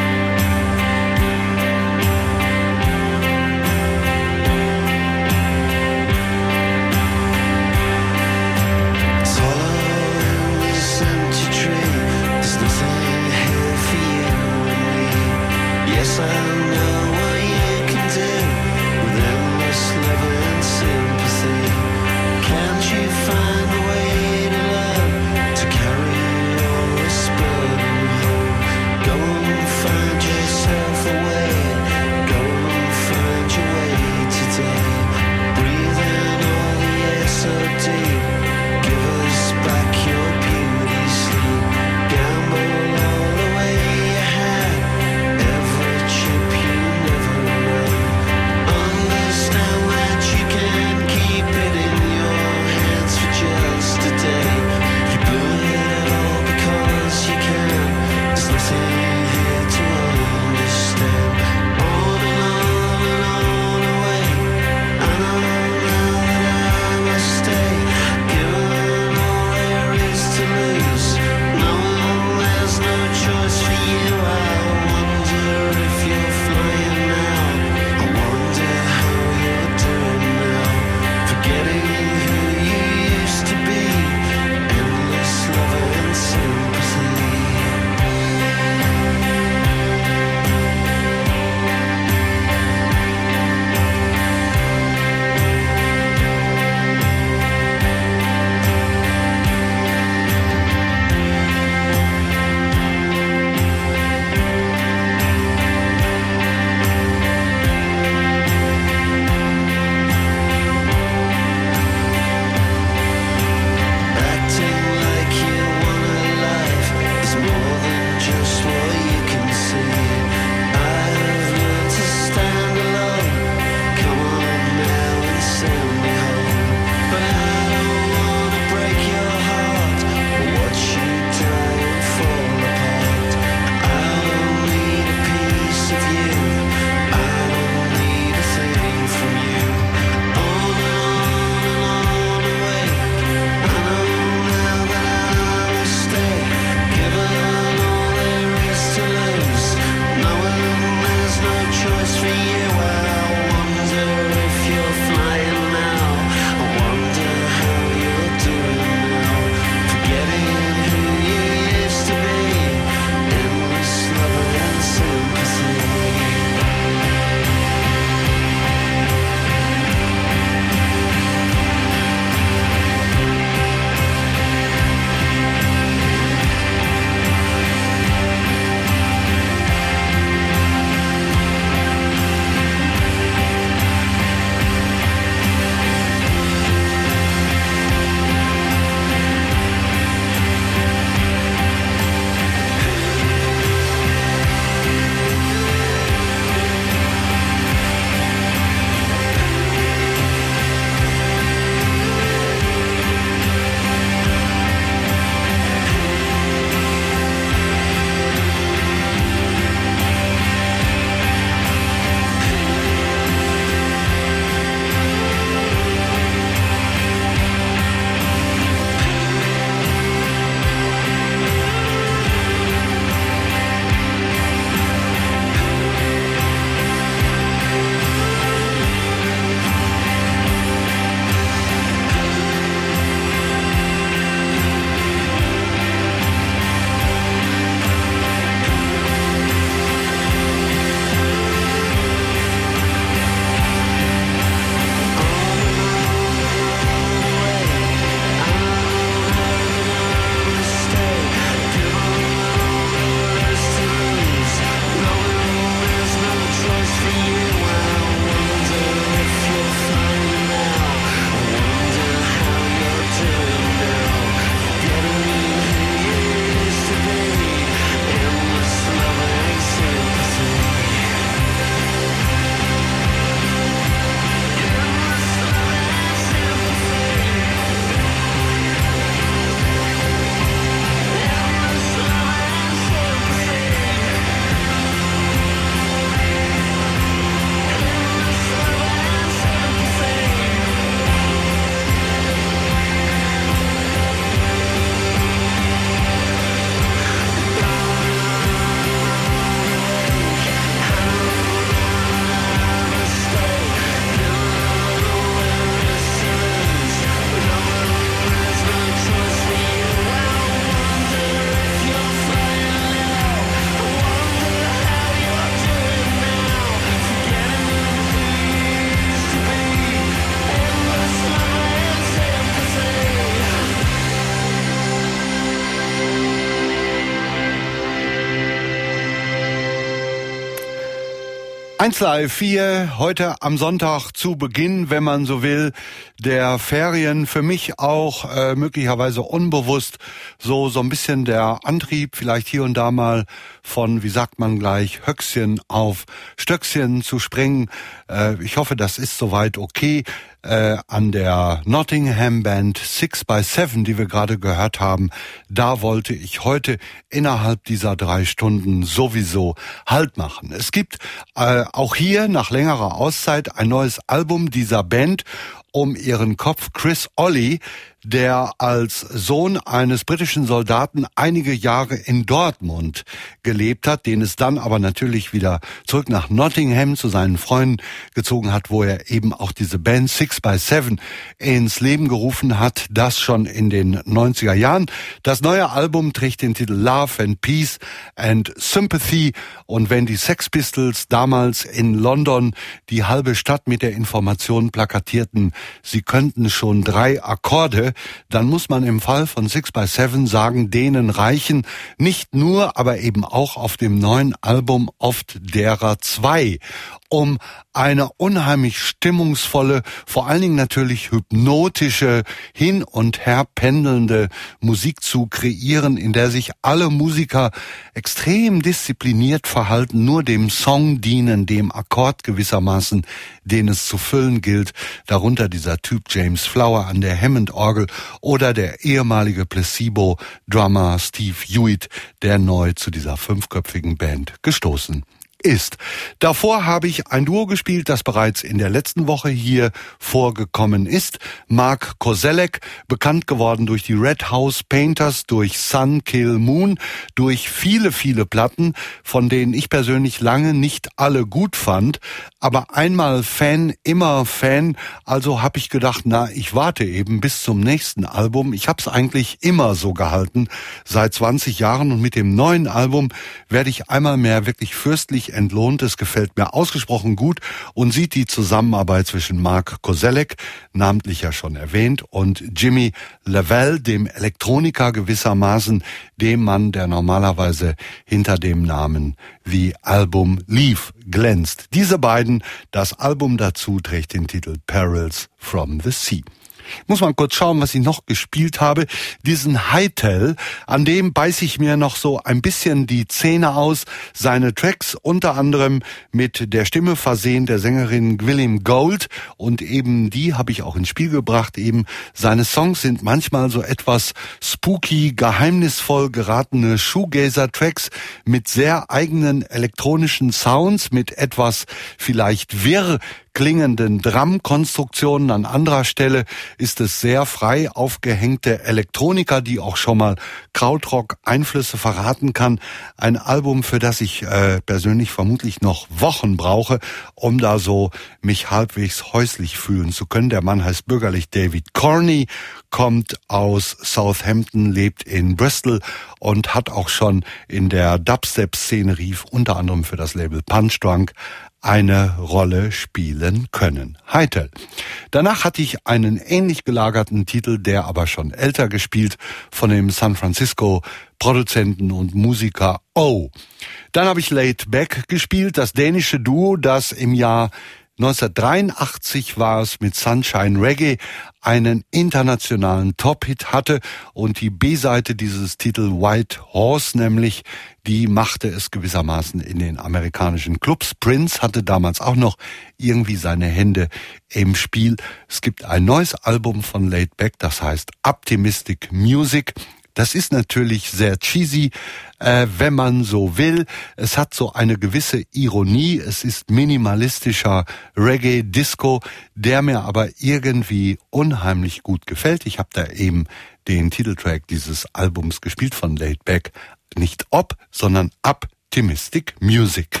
eins Live vier, heute am Sonntag zu Beginn, wenn man so will, der Ferien. Für mich auch äh, möglicherweise unbewusst so so ein bisschen der Antrieb, vielleicht hier und da mal von, wie sagt man gleich, Höchstchen auf Stöckchen zu springen. Äh, ich hoffe, das ist soweit okay. Äh, an der Nottingham Band six by seven, die wir gerade gehört haben, da wollte ich heute innerhalb dieser drei Stunden sowieso Halt machen. Es gibt äh, auch hier nach längerer Auszeit ein neues Album dieser Band um ihren Kopf. Chris Ollie, der als Sohn eines britischen Soldaten einige Jahre in Dortmund gelebt hat, den es dann aber natürlich wieder zurück nach Nottingham zu seinen Freunden gezogen hat, wo er eben auch diese Band six by seven ins Leben gerufen hat, das schon in den neunziger Jahren. Das neue Album trägt den Titel Love and Peace and Sympathy, und wenn die Sex Pistols damals in London die halbe Stadt mit der Information plakatierten, sie könnten schon drei Akkorde, dann muss man im Fall von six by seven sagen, denen reichen nicht nur, aber eben auch auf dem neuen Album oft derer zwei, um eine unheimlich stimmungsvolle, vor allen Dingen natürlich hypnotische, hin und her pendelnde Musik zu kreieren, in der sich alle Musiker extrem diszipliniert verhalten, nur dem Song dienen, dem Akkord gewissermaßen, den es zu füllen gilt, darunter dieser Typ James Flower an der Hammond-Orgel oder der ehemalige Placebo-Drummer Steve Hewitt, der neu zu dieser fünfköpfigen Band gestoßen ist. Davor habe ich ein Duo gespielt, das bereits in der letzten Woche hier vorgekommen ist. Mark Koselleck, bekannt geworden durch die Red House Painters, durch Sun Kill Moon, durch viele, viele Platten, von denen ich persönlich lange nicht alle gut fand, aber einmal Fan, immer Fan, also habe ich gedacht, na, ich warte eben bis zum nächsten Album. Ich habe es eigentlich immer so gehalten, seit zwanzig Jahren, und mit dem neuen Album werde ich einmal mehr wirklich fürstlich entlohnt. Es gefällt mir ausgesprochen gut und sieht die Zusammenarbeit zwischen Mark Koselleck, namentlich ja schon erwähnt, und Jimmy Lavelle, dem Elektroniker gewissermaßen, dem Mann, der normalerweise hinter dem Namen The Album Leaf glänzt. Diese beiden, das Album dazu trägt den Titel Perils from the Sea. Muss man kurz schauen, was ich noch gespielt habe. Diesen Hytel, an dem beiß ich mir noch so ein bisschen die Zähne aus. Seine Tracks unter anderem mit der Stimme versehen der Sängerin Gwilym Gold, und eben die habe ich auch ins Spiel gebracht. Eben seine Songs sind manchmal so etwas spooky, geheimnisvoll geratene Shoegazer-Tracks mit sehr eigenen elektronischen Sounds, mit etwas vielleicht wirr klingenden Drum-Konstruktionen. An anderer Stelle ist es sehr frei aufgehängte Elektronika, die auch schon mal Krautrock-Einflüsse verraten kann. Ein Album, für das ich äh, persönlich vermutlich noch Wochen brauche, um da so mich halbwegs häuslich fühlen zu können. Der Mann heißt bürgerlich David Corney, kommt aus Southampton, lebt in Bristol und hat auch schon in der Dubstep-Szenerie, unter anderem für das Label Punch Drunk, eine Rolle spielen können. Hytel. Danach hatte ich einen ähnlich gelagerten Titel, der aber schon älter gespielt, von dem San Francisco Produzenten und Musiker O. Dann habe ich Laid Back gespielt, das dänische Duo, das im Jahr neunzehnhundertdreiundachtzig war es mit Sunshine Reggae einen internationalen Top-Hit hatte, und die B-Seite dieses Titel White Horse nämlich, die machte es gewissermaßen in den amerikanischen Clubs. Prince hatte damals auch noch irgendwie seine Hände im Spiel. Es gibt ein neues Album von Laid Back, das heißt Optimistic Music. Das ist natürlich sehr cheesy, äh, wenn man so will. Es hat so eine gewisse Ironie. Es ist minimalistischer Reggae-Disco, der mir aber irgendwie unheimlich gut gefällt. Ich habe da eben den Titeltrack dieses Albums gespielt von Laid Back. Nicht Op, sondern Optimistic Music.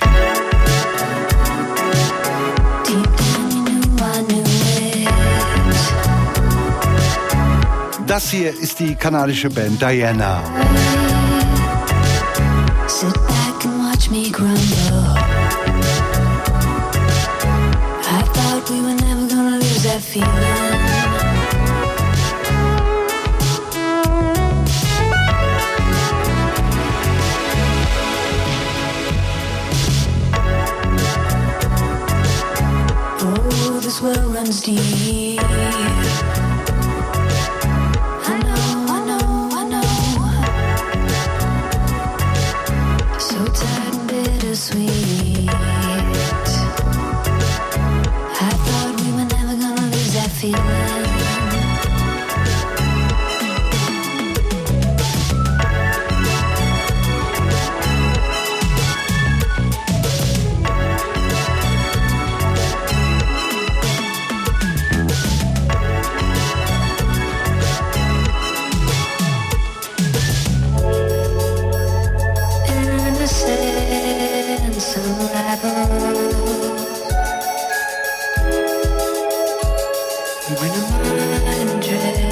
Das hier ist die kanadische Band Diana. Sit back and watch me crumble. I thought we were never gonna lose that feeling.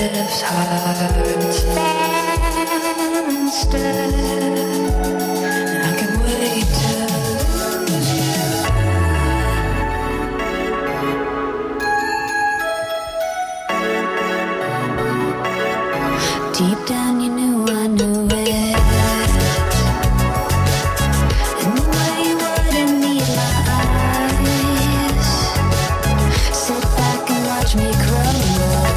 lips, hearts faster. I can wait to lose you. Deep down you knew I knew it. And the way you wouldn't need my eyes. Sit back and watch me crumble.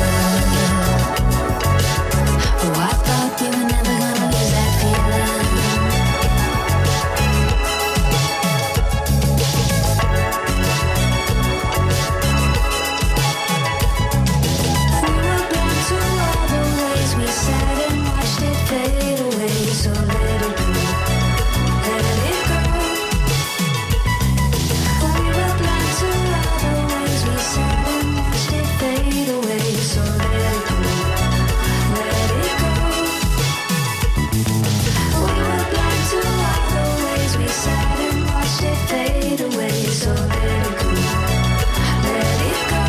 Oh, I thought you were never gonna lose that feeling. We were blind to all the ways we sat and watched it fade away. So let it go, let it go. We were blind to all the ways we sat and watched it fade away. So let it go, let it go. We were blind to all the ways we sat and watched it fade away. So let it go, let it go.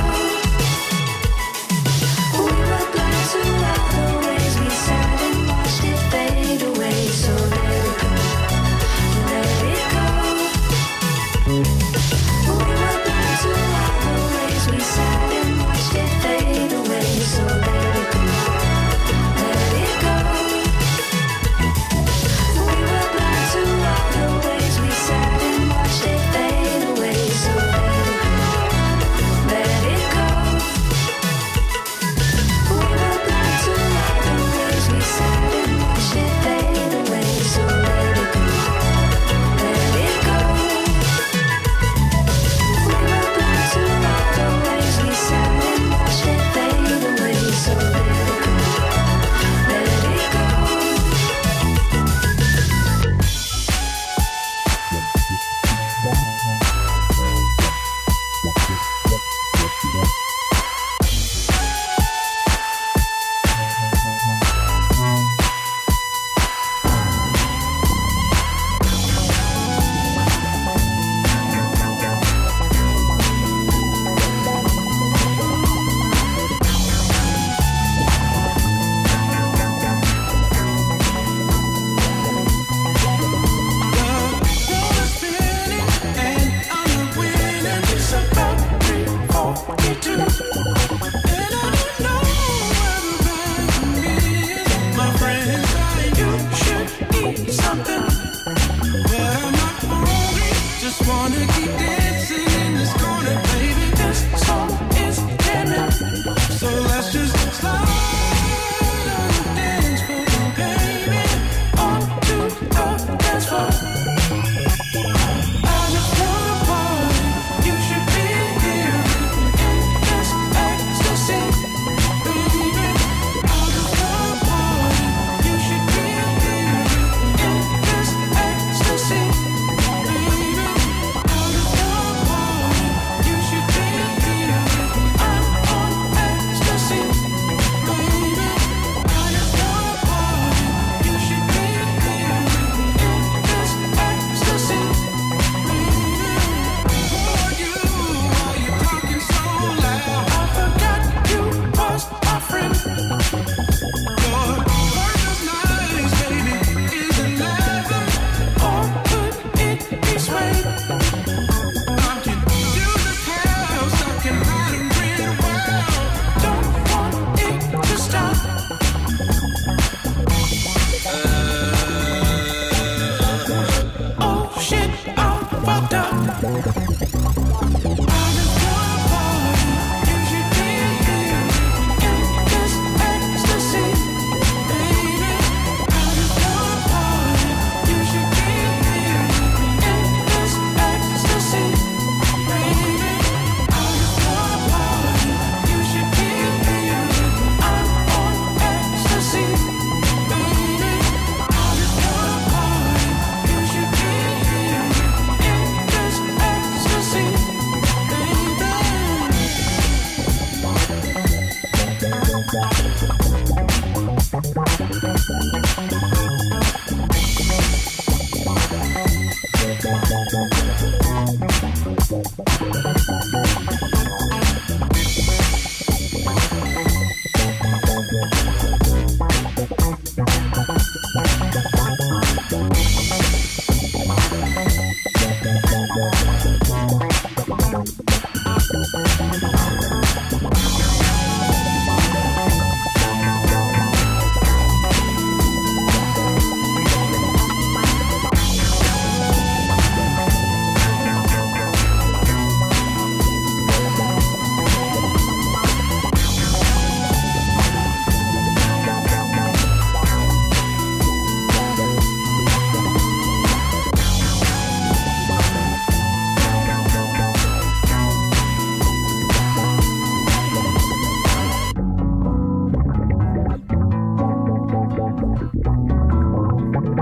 We were blind to all the ways we sat and watched it fade away. So let it go, let it go. We were blind to all the ways we sat and watched it fade away. So let it go, let it go. We were blind to all the ways we sat and watched it fade away. So let it go, let it go. We were blind to all the ways we sat and watched it fade away. So let it go, let it go. We were blind to all the ways we sat and watched it fade away. So let it go, let it go.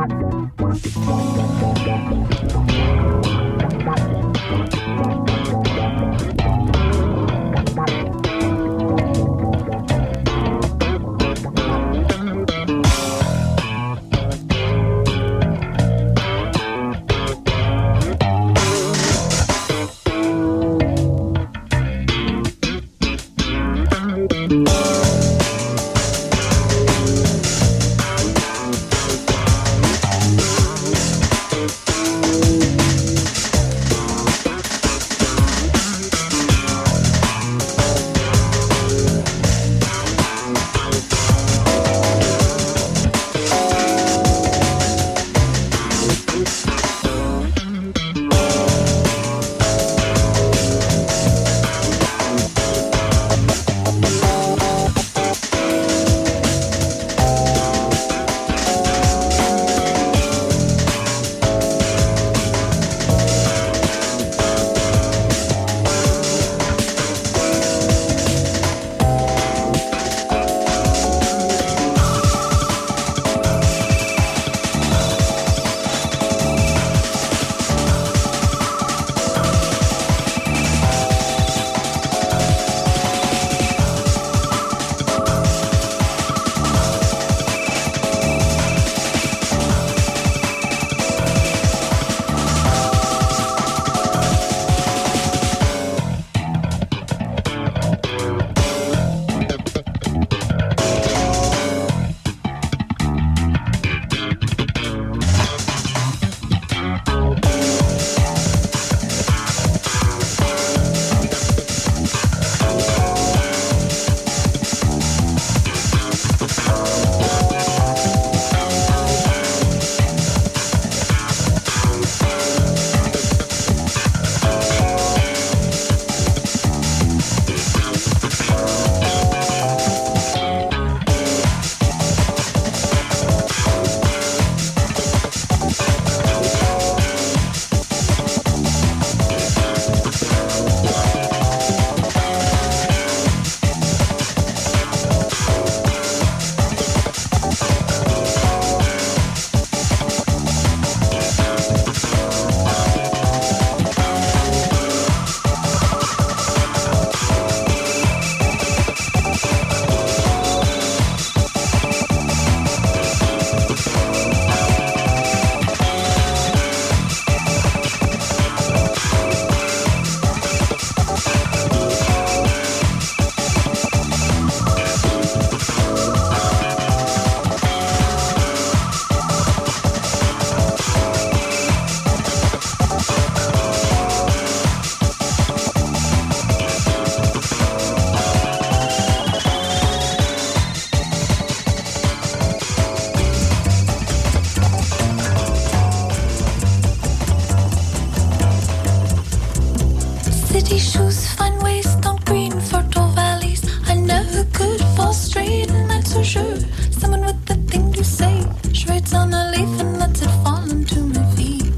city shoes find ways down green fertile valleys. I never could fall straight, and that's for sure. Someone with the thing to say, she writes on a leaf and lets it fall into my feet.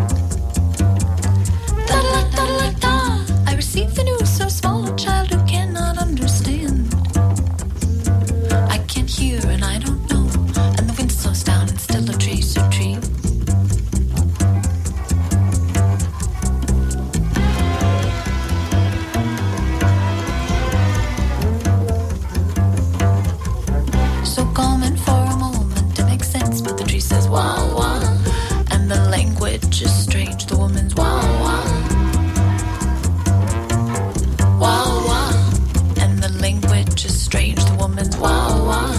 Da da da da da. I receive the news so small, a child who cannot understand. I can't hear and I don't know, and the wind slows down and still a tree's a tree. So calming for a moment, it makes sense, but the tree says wah wah, and the language is strange. The woman's wah wah, wah wah, and the language is strange. The woman's wah wah.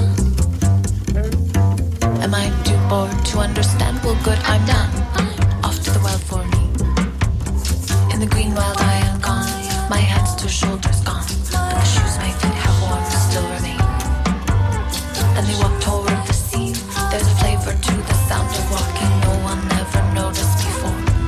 Am I too bored to understand? Well, good, I'm done. Off to the wild for me. In the green wild I am gone. My hands to shoulders gone, but the shoes my feet have worn still remain. And they walk toward the sea. There's a flavor to the sound of walking no one ever noticed before.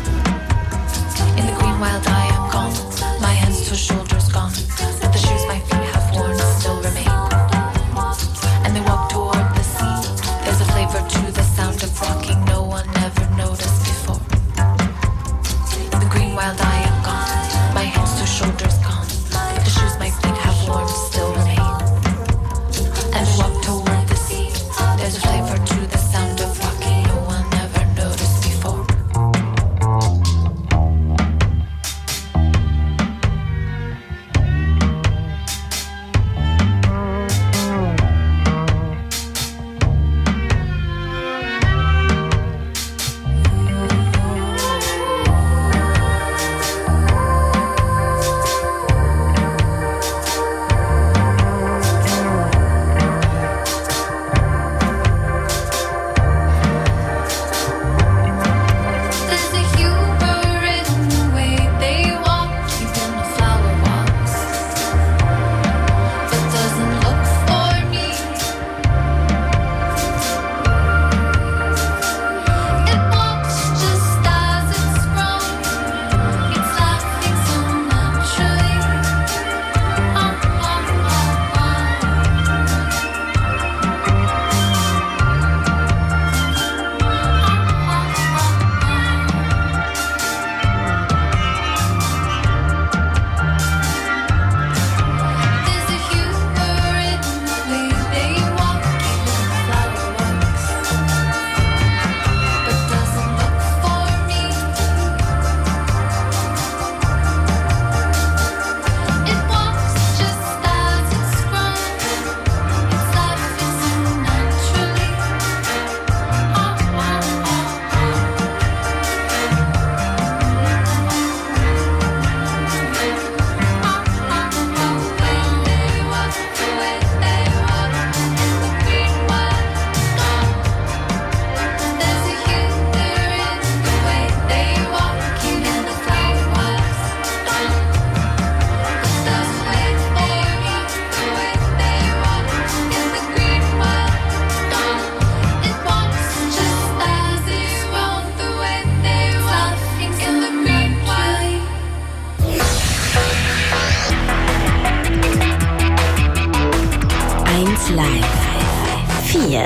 vier.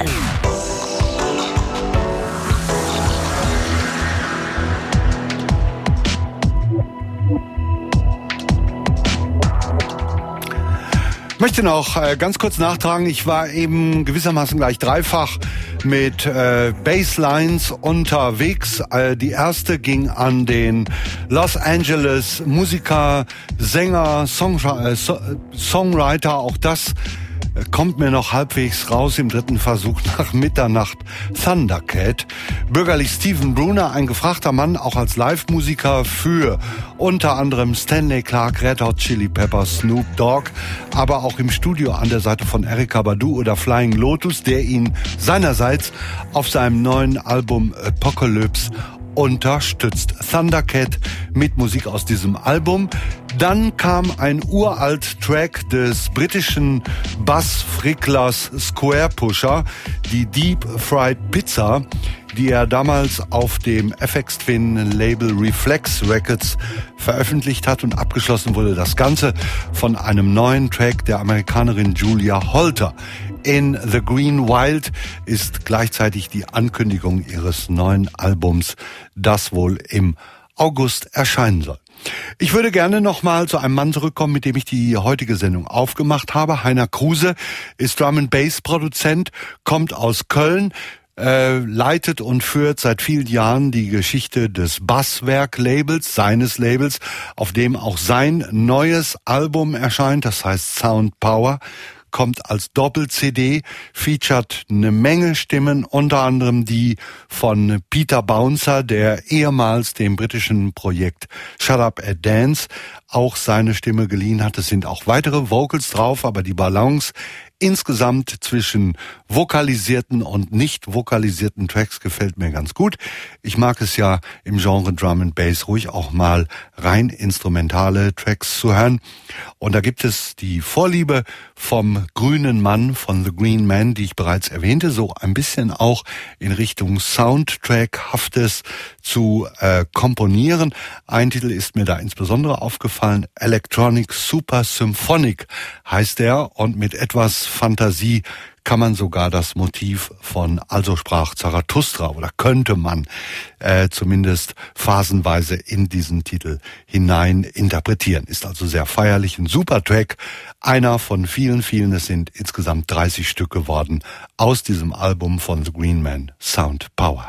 Ich möchte noch äh, ganz kurz nachtragen, ich war eben gewissermaßen gleich dreifach mit äh, Basslines unterwegs. Äh, die erste ging an den Los Angeles Musiker, Sänger, Song, äh, so, Songwriter, auch das kommt mir noch halbwegs raus im dritten Versuch nach Mitternacht, Thundercat. Bürgerlich Stephen Bruner, ein gefragter Mann, auch als Live-Musiker für unter anderem Stanley Clarke, Red Hot Chili Peppers, Snoop Dogg, aber auch im Studio an der Seite von Erykah Badu oder Flying Lotus, der ihn seinerseits auf seinem neuen Album Apocalypse unterstützt. Thundercat mit Musik aus diesem Album. Dann kam ein uralt Track des britischen Bass-Fricklers Square Pusher, die Deep Fried Pizza, die er damals auf dem F X Twin Label Reflex Records veröffentlicht hat, und abgeschlossen wurde das Ganze von einem neuen Track der Amerikanerin Julia Holter. In The Green Wild ist gleichzeitig die Ankündigung ihres neuen Albums, das wohl im August erscheinen soll. Ich würde gerne nochmal zu einem Mann zurückkommen, mit dem ich die heutige Sendung aufgemacht habe. Heiner Kruse ist Drum-and-Bass-Produzent, kommt aus Köln, äh, leitet und führt seit vielen Jahren die Geschichte des Basswerk-Labels, seines Labels, auf dem auch sein neues Album erscheint, das heißt Sound Power. Kommt als Doppel-C D, featuret eine Menge Stimmen, unter anderem die von Peter Bouncer, der ehemals dem britischen Projekt Shut Up and Dance auch seine Stimme geliehen hat. Es sind auch weitere Vocals drauf, aber die Balance insgesamt zwischen vokalisierten und nicht vokalisierten Tracks gefällt mir ganz gut. Ich mag es ja im Genre Drum and Bass ruhig auch mal rein instrumentale Tracks zu hören. Und da gibt es die Vorliebe vom grünen Mann, von The Green Man, die ich bereits erwähnte, so ein bisschen auch in Richtung Soundtrack-haftes zu äh, komponieren. Ein Titel ist mir da insbesondere aufgefallen, Electronic Super Symphonic heißt er, und mit etwas Fantasie kann man sogar das Motiv von Also sprach Zarathustra, oder könnte man äh, zumindest phasenweise in diesen Titel hinein interpretieren. Ist also sehr feierlich, ein super Track, einer von vielen, vielen, es sind insgesamt dreißig Stück geworden, aus diesem Album von The Green Man, Sound Power.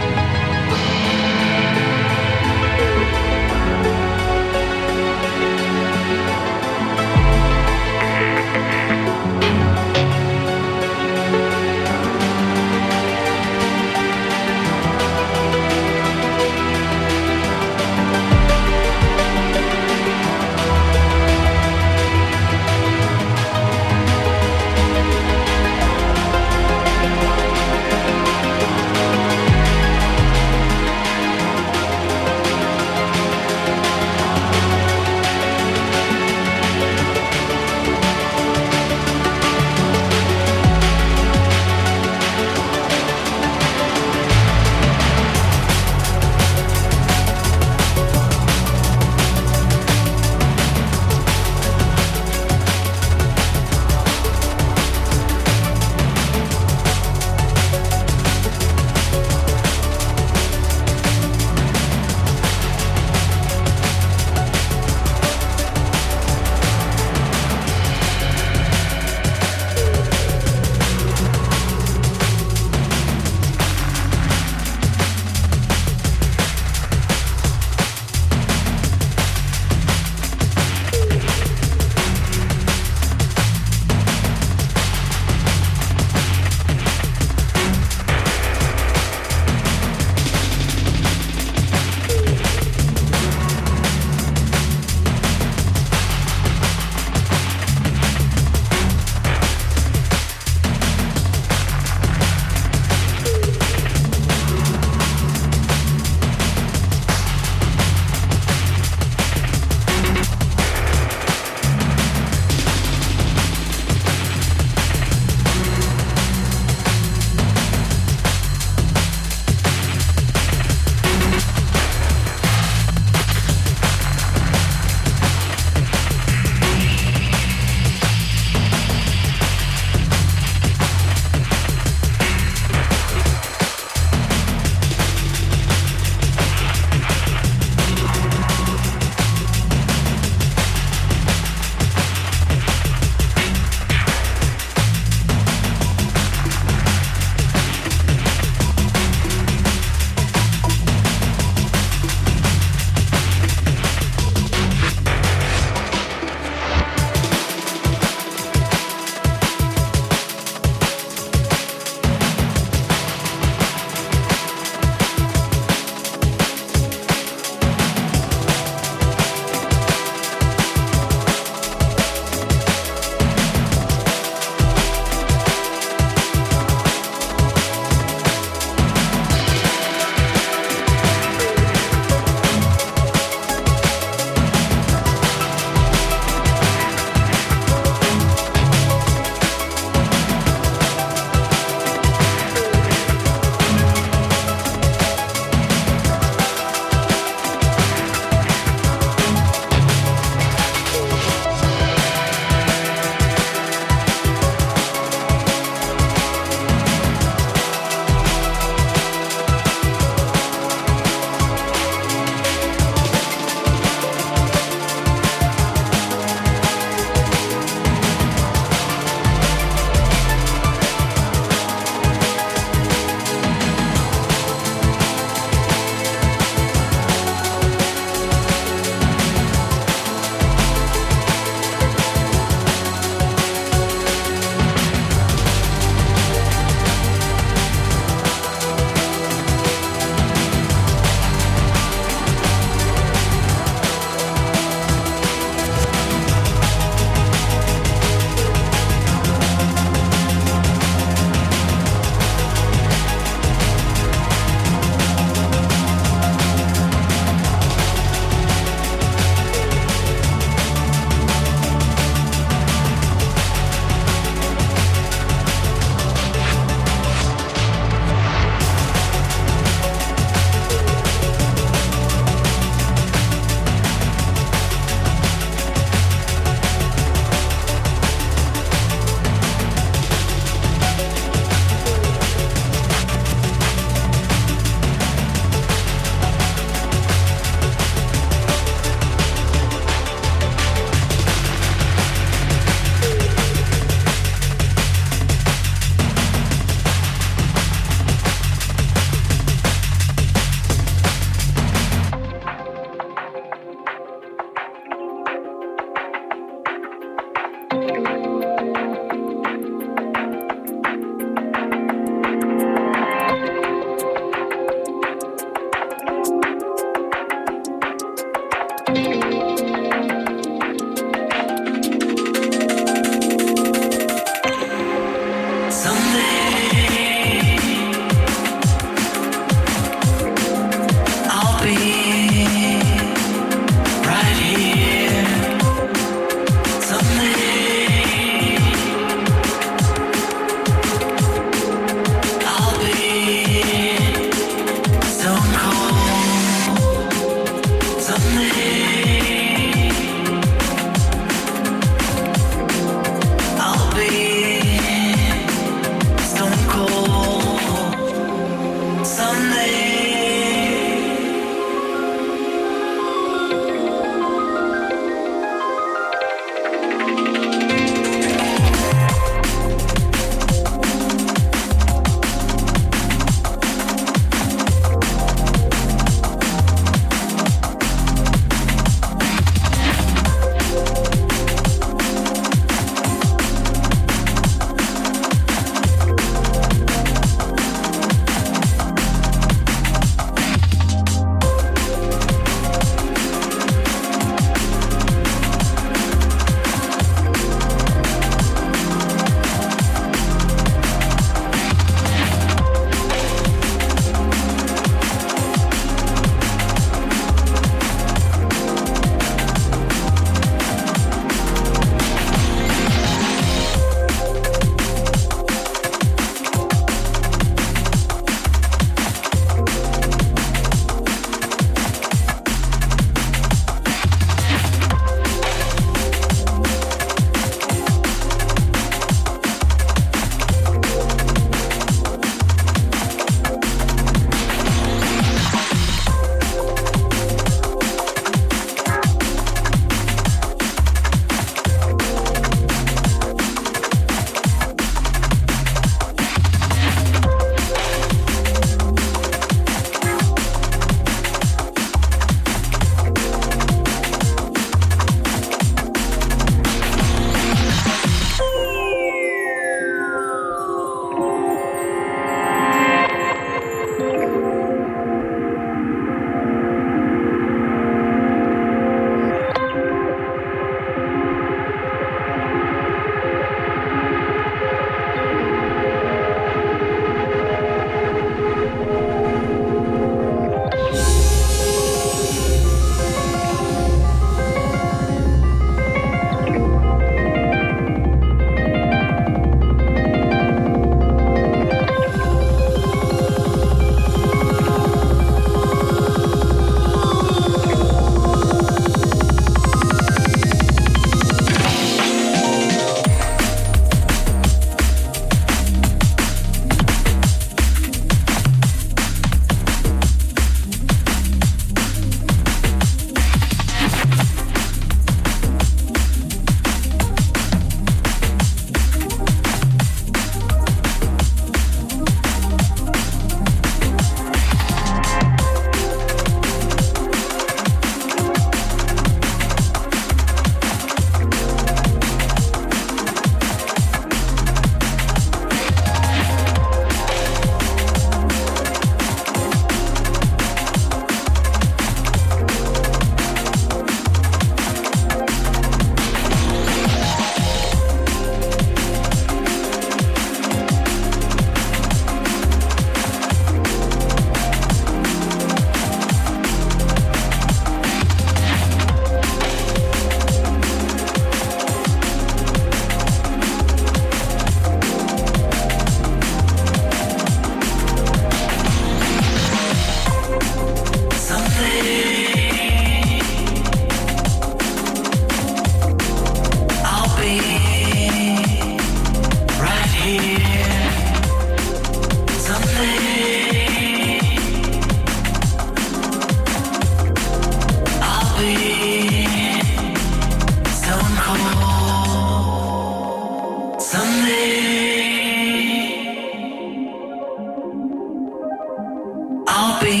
I'll be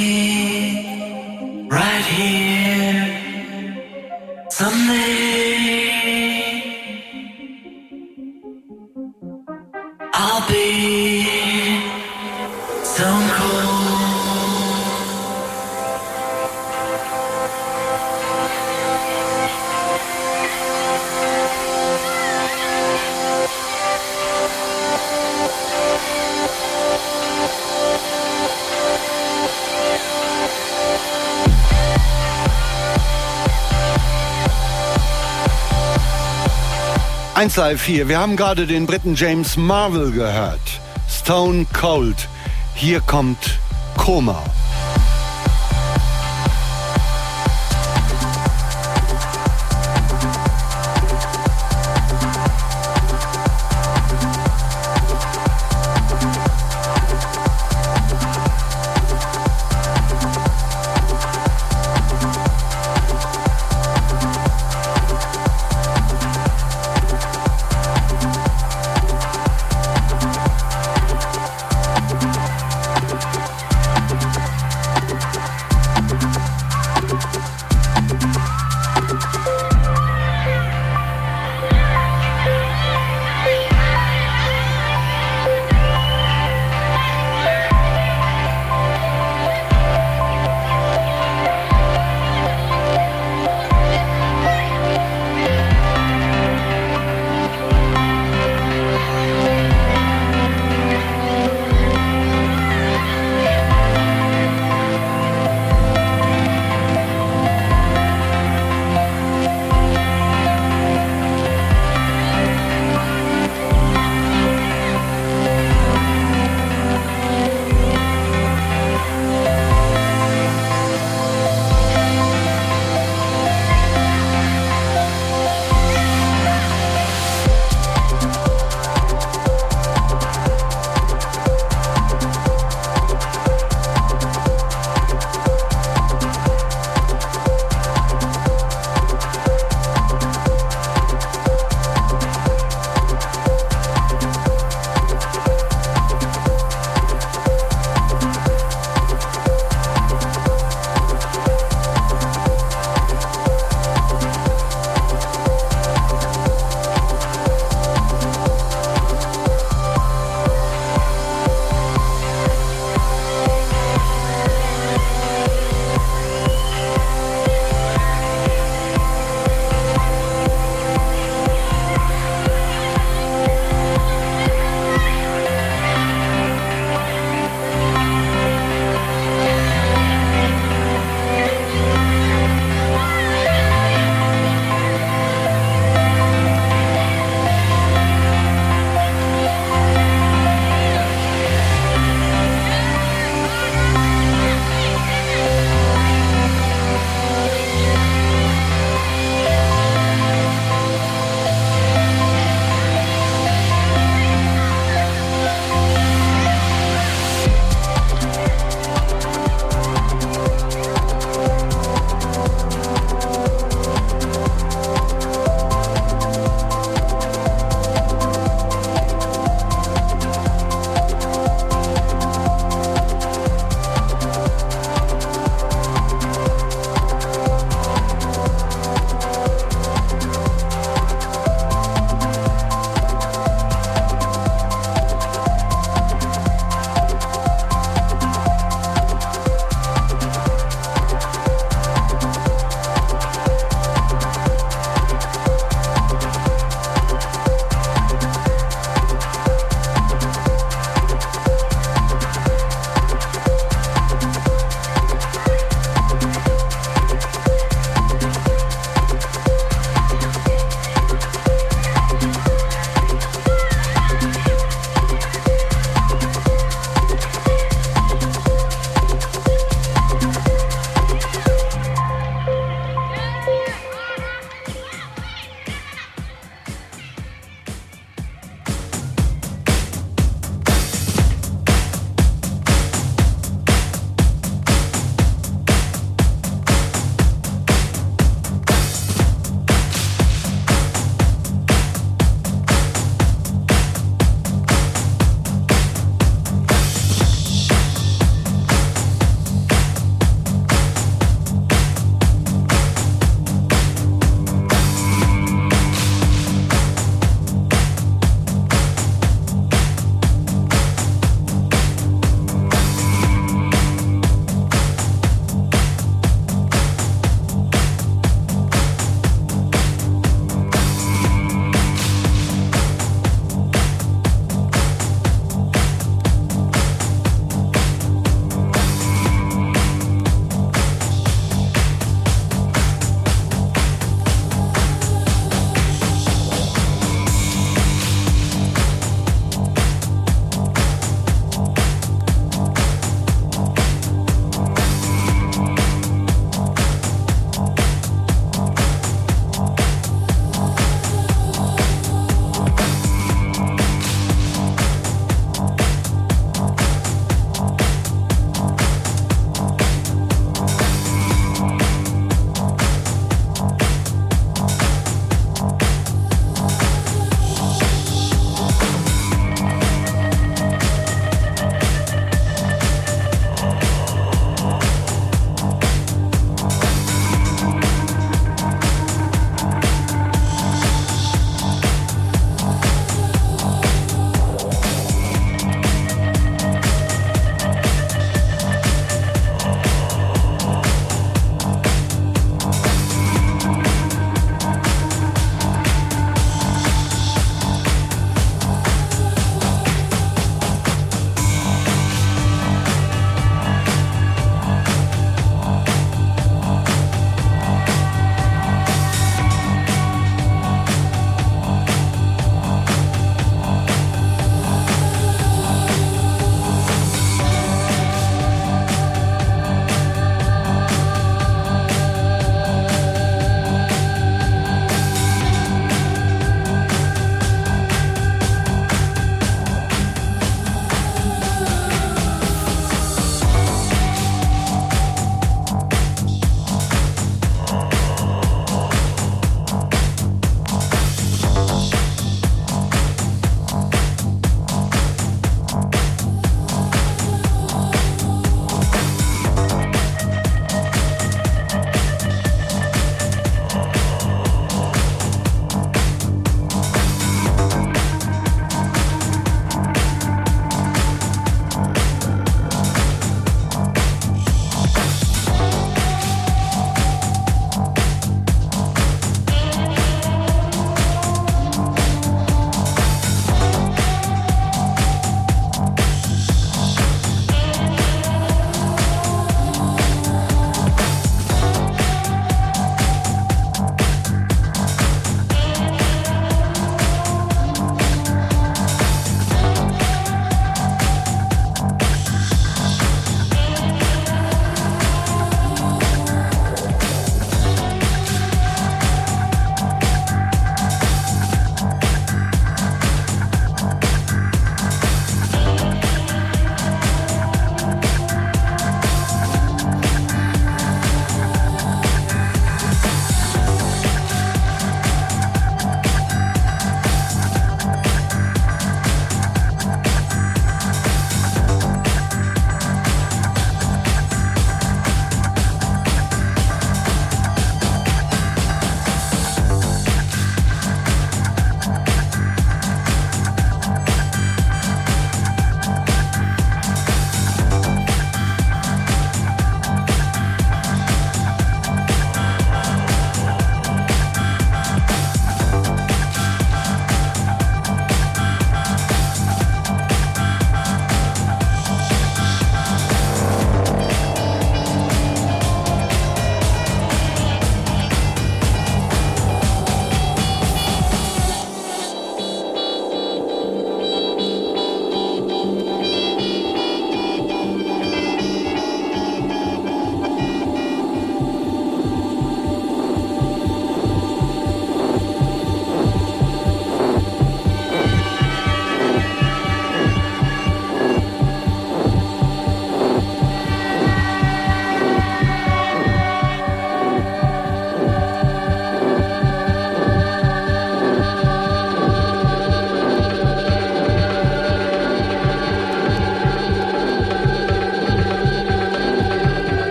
right here someday. I'll be stone cold. eins Live vier. Wir haben gerade den Briten James Marvel gehört. Stone Cold. Hier kommt Koma.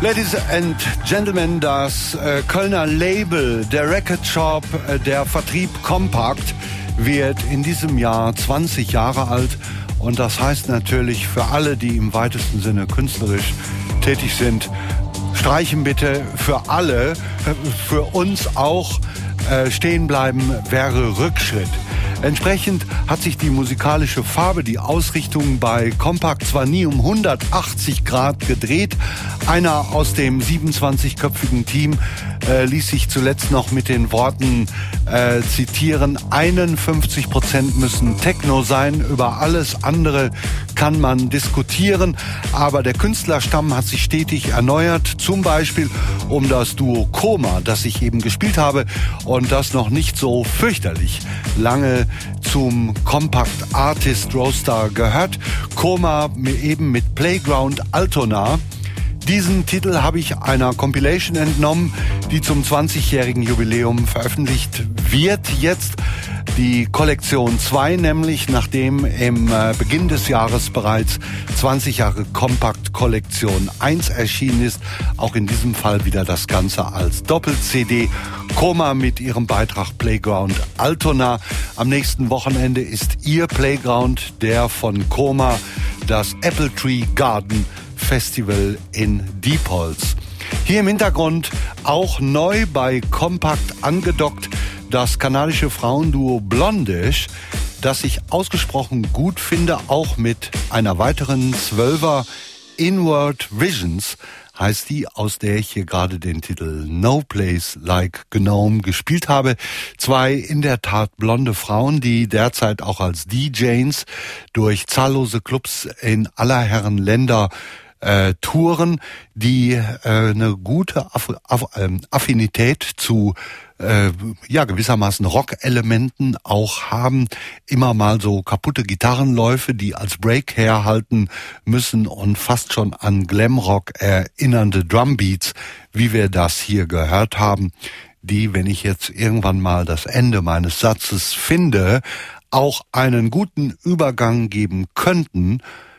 Ladies and Gentlemen, das äh, Kölner Label, der Record Shop, äh, der Vertrieb Compact wird in diesem Jahr zwanzig Jahre alt. Und das heißt natürlich für alle, die im weitesten Sinne künstlerisch tätig sind, streichen bitte für alle, äh, für uns auch, äh, stehen bleiben wäre Rückschritt. Entsprechend hat sich die musikalische Farbe, die Ausrichtung bei Compact zwar nie um hundertachtzig Grad gedreht. Einer aus dem siebenundzwanzigköpfigen Team äh, ließ sich zuletzt noch mit den Worten äh, zitieren, einundfünfzig Prozent müssen Techno sein, über alles andere kann man diskutieren. Aber der Künstlerstamm hat sich stetig erneuert, zum Beispiel um das Duo Coma, das ich eben gespielt habe und das noch nicht so fürchterlich lange zum Compact Artist Roster gehört. Coma eben mit Playground Altona. Diesen Titel habe ich einer Compilation entnommen, die zum zwanzigjährigen Jubiläum veröffentlicht wird jetzt. Die Kollektion zwei nämlich, nachdem im äh, Beginn des Jahres bereits zwanzig Jahre Compact Kollektion eins erschienen ist. Auch in diesem Fall wieder das Ganze als Doppel-C D. Coma mit ihrem Beitrag Playground Altona. Am nächsten Wochenende ist ihr Playground, der von Coma, das Apple Tree Garden Festival in Diepholz. Hier im Hintergrund auch neu bei Compact angedockt das kanadische Frauenduo Blondish, das ich ausgesprochen gut finde, auch mit einer weiteren Zwölfer. Inward Visions heißt die, aus der ich hier gerade den Titel No Place Like Gnome gespielt habe. Zwei in der Tat blonde Frauen, die derzeit auch als D Js durch zahllose Clubs in aller Herren Länder Äh, Touren, die äh, eine gute Aff- Aff- ähm, Affinität zu äh, ja gewissermaßen Rock-Elementen auch haben, immer mal so kaputte Gitarrenläufe, die als Break herhalten müssen und fast schon an Glamrock erinnernde Drumbeats, wie wir das hier gehört haben, die, wenn ich jetzt irgendwann mal das Ende meines Satzes finde, auch einen guten Übergang geben könnten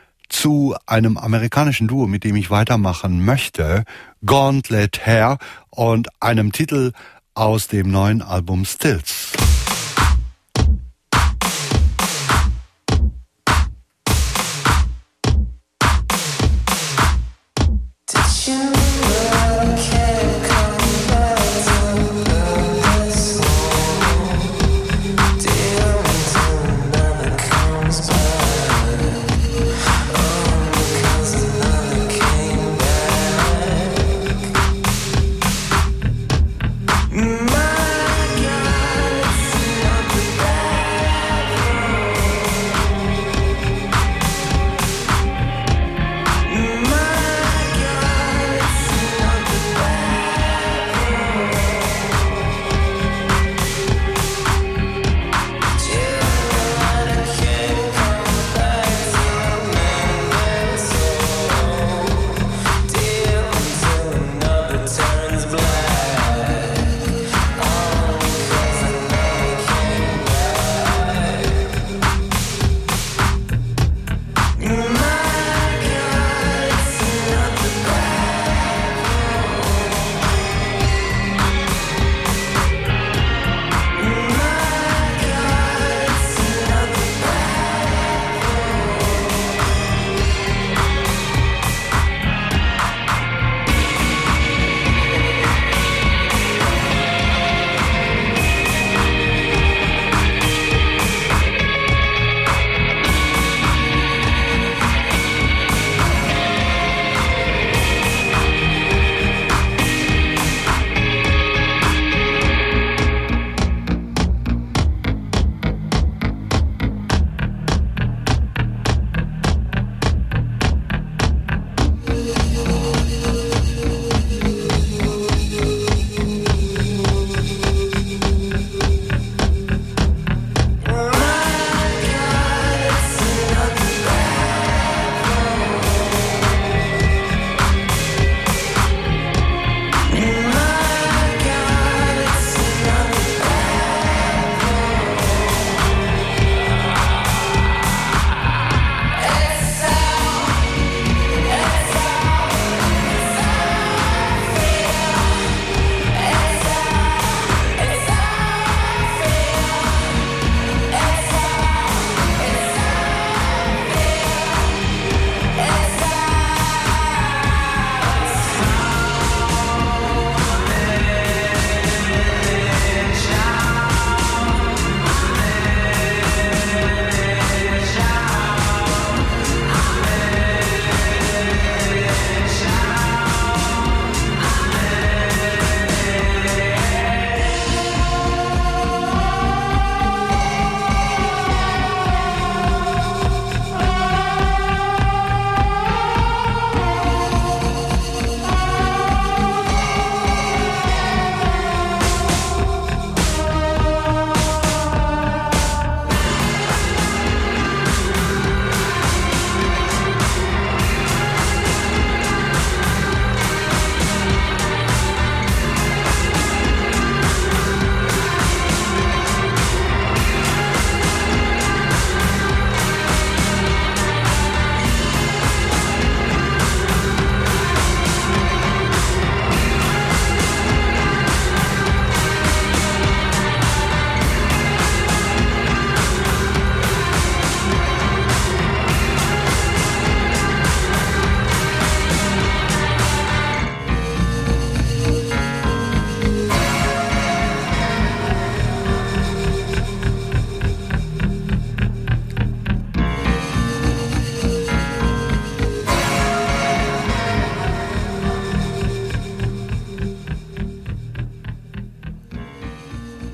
zu einem amerikanischen Duo, mit dem ich weitermachen möchte, Gauntlet Hair, und einem Titel aus dem neuen Album Stills. My God.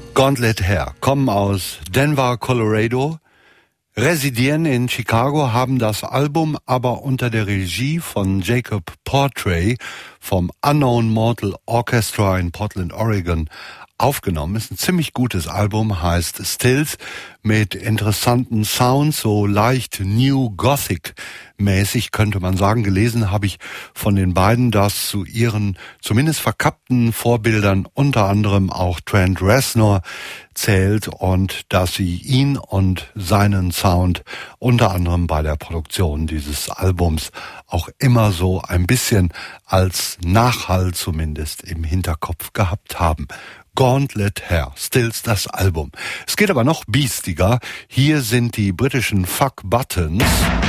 Gauntlet Hair kommen aus Denver, Colorado, residieren in Chicago, haben das Album aber unter der Regie von Jacob Portray vom Unknown Mortal Orchestra in Portland, Oregon aufgenommen. Ist ein ziemlich gutes Album, heißt Stills, mit interessanten Sounds, so leicht New Gothic mäßig könnte man sagen. Gelesen habe ich von den beiden, dass zu ihren zumindest verkappten Vorbildern unter anderem auch Trent Reznor zählt und dass sie ihn und seinen Sound unter anderem bei der Produktion dieses Albums auch immer so ein bisschen als Nachhall zumindest im Hinterkopf gehabt haben. Gauntlet Hair, Stills das Album. Es geht aber noch biestiger. Hier sind die britischen Fuck Buttons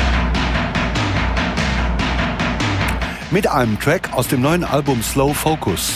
mit einem Track aus dem neuen Album Slow Focus.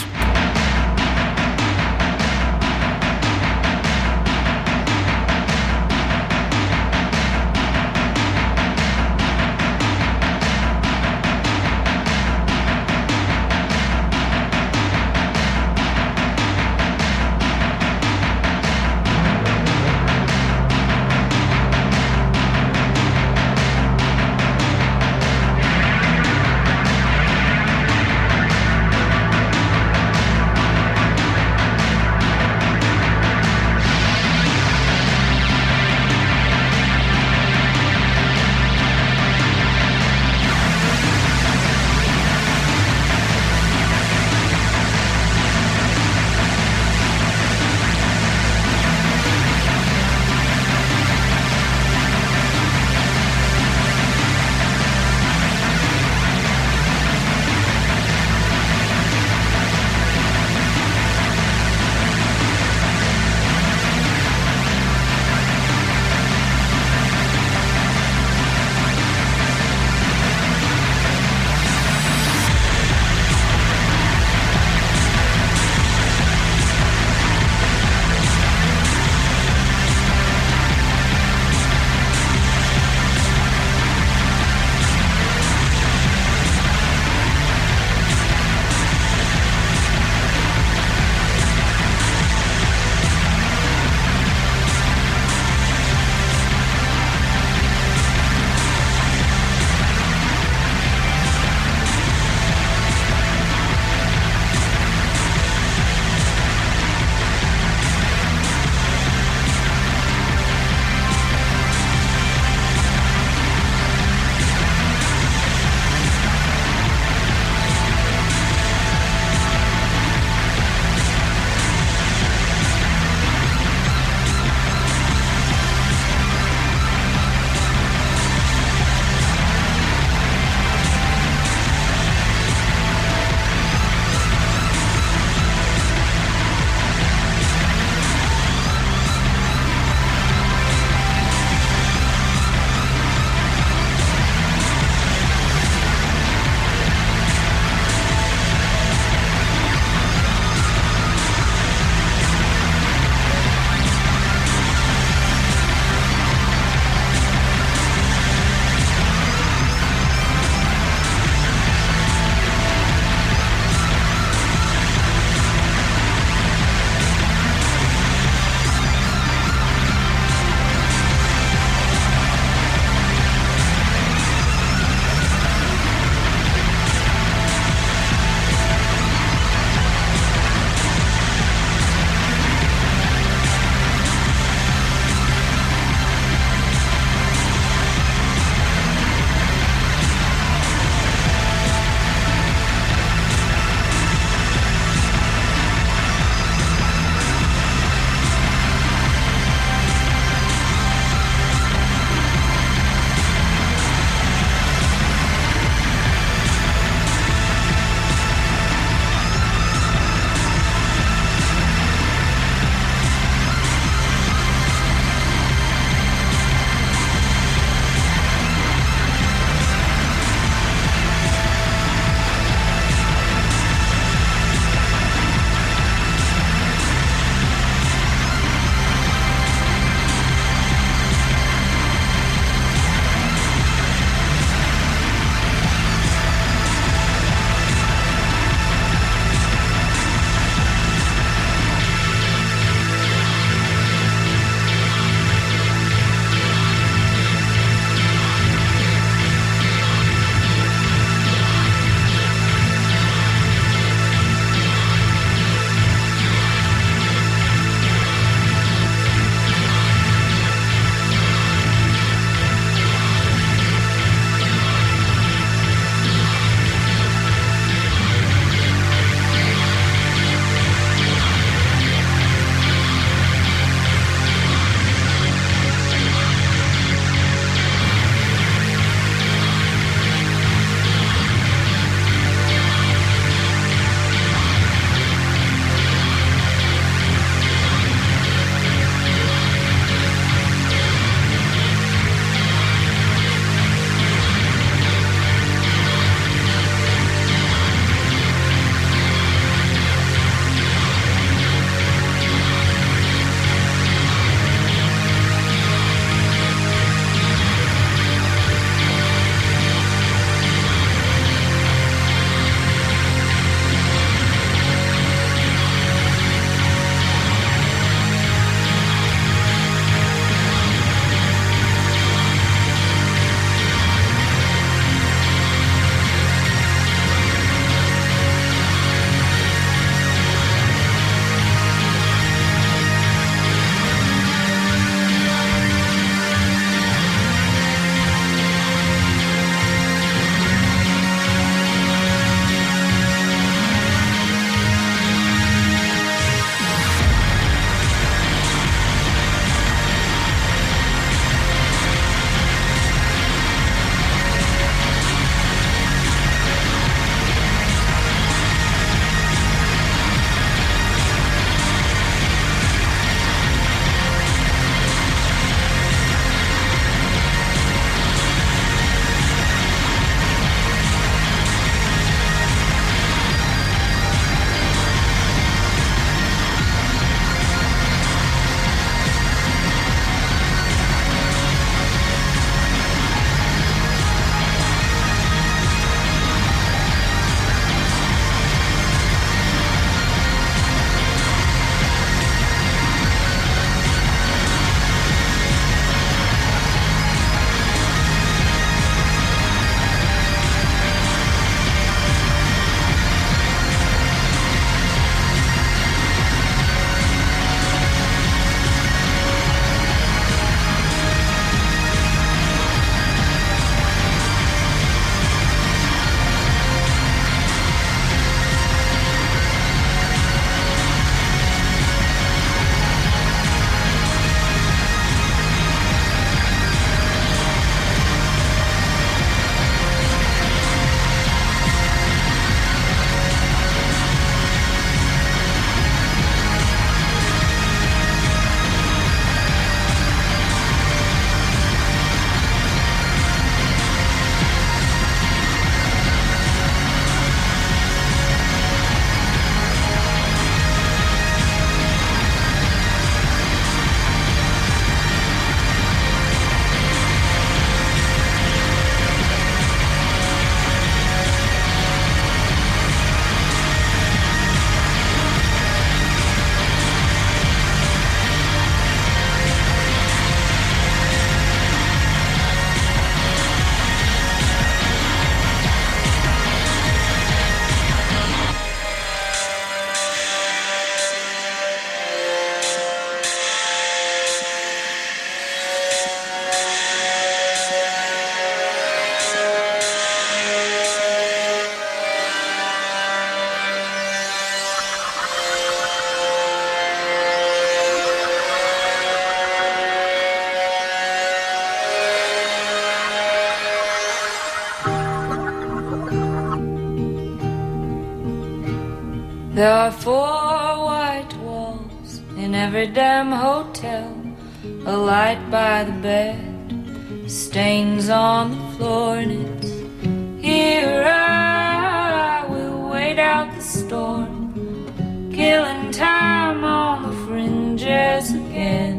There are four white walls in every damn hotel, a light by the bed, stains on the floor, and it's here I will wait out the storm, killing time on the fringes again,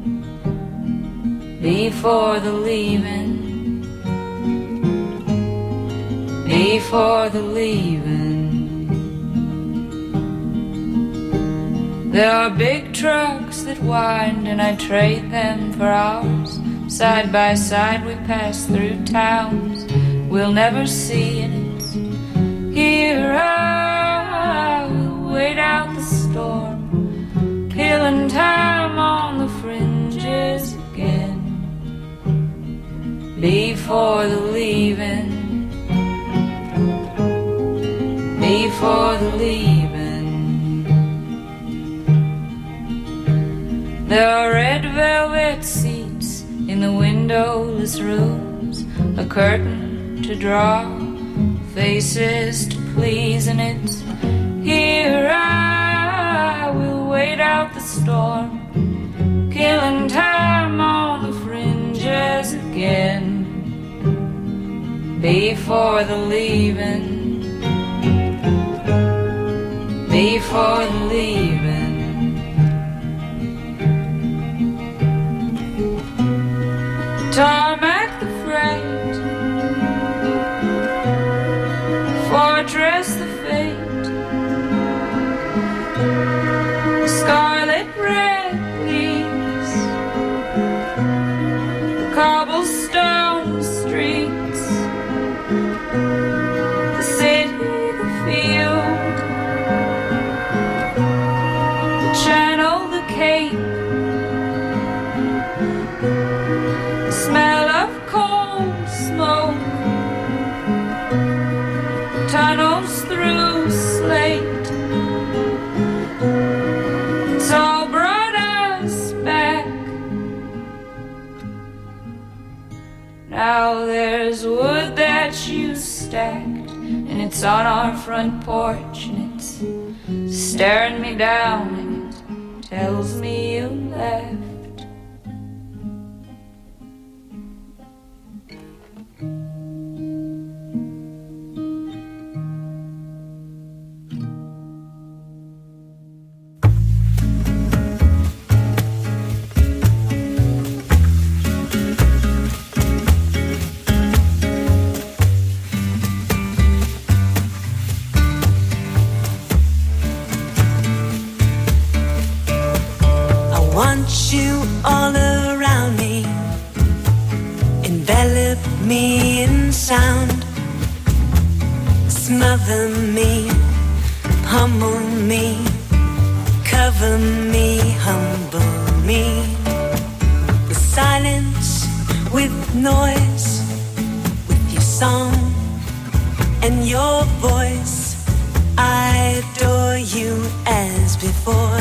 before the leaving, before the leaving. There are big trucks that wind and I trade them for ours. Side by side we pass through towns we'll never see, and it's here I will wait out the storm, killing time on the fringes again, before the leaving, before the leaving. There are red velvet seats in the windowless rooms, a curtain to draw, faces to please, and it's here I will wait out the storm, killing time on the fringes again, before the leaving, before the leaving. Tarmac the freight, fortress the fate, scarlet red leaves, the cobblestone streets, the city, the field, the channel, the cape, smell of coal smoke, tunnels through slate. It's all brought us back. Now there's wood that you stacked, and it's on our front porch, and it's staring me down, and it tells me you left. You all around me, envelop me in sound, smother me, pummel me, cover me, humble me, with silence, with noise, with your song and your voice. I adore you as before,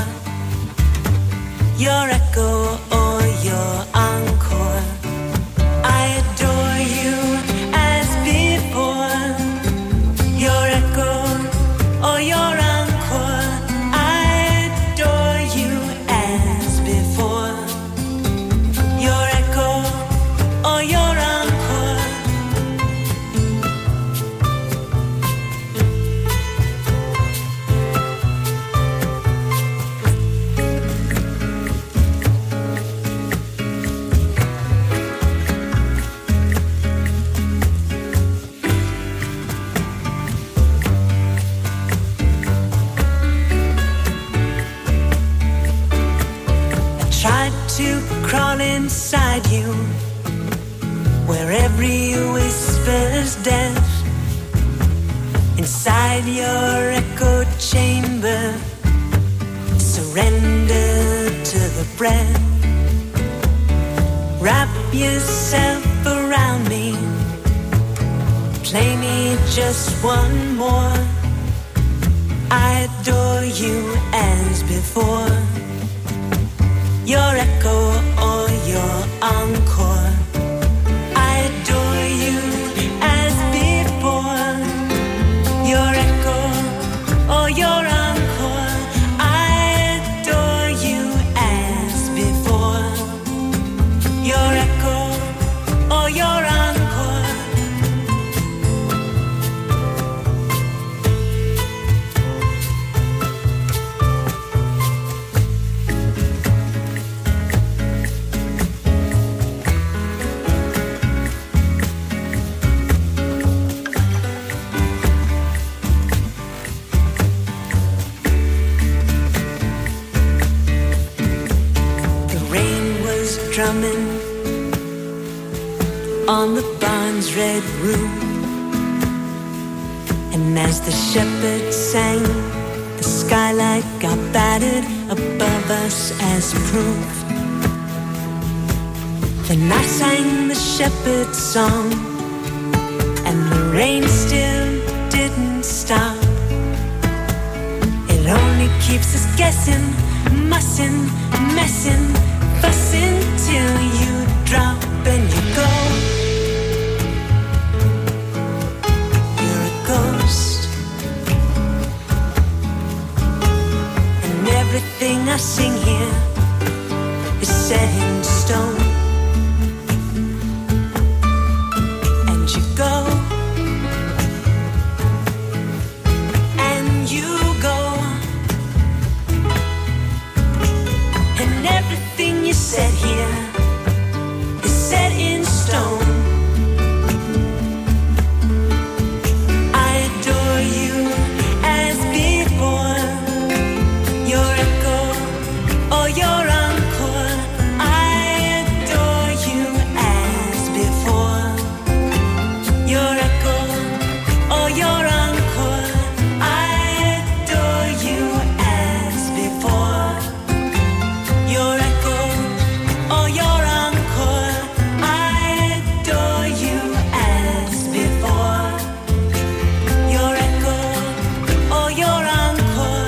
your echo or your encore. I adore you as before, your echo or your encore. I adore you as before, your echo or your encore. To crawl inside you, where every whisper's death, inside your echo chamber, surrender to the breath. Wrap yourself around me, play me just one more. I adore you as before, your echo or your encore. I adore you as before, your echo or your encore. drumming on the barn's red roof. And as the shepherd sang, the skylight got battered above us as proof. Then I sang the shepherd's song, and the rain still didn't stop. It only keeps us guessing, mussing, messing, fussing till you drop and you go. You're a ghost, and everything I sing here is set in stone. And you go, and you go, and everything you said here is set in stone. I adore you as before, your echo or your encore. I adore you as before, your echo or your encore. I adore you as before, your echo or your encore. I adore you as before, your echo or your encore.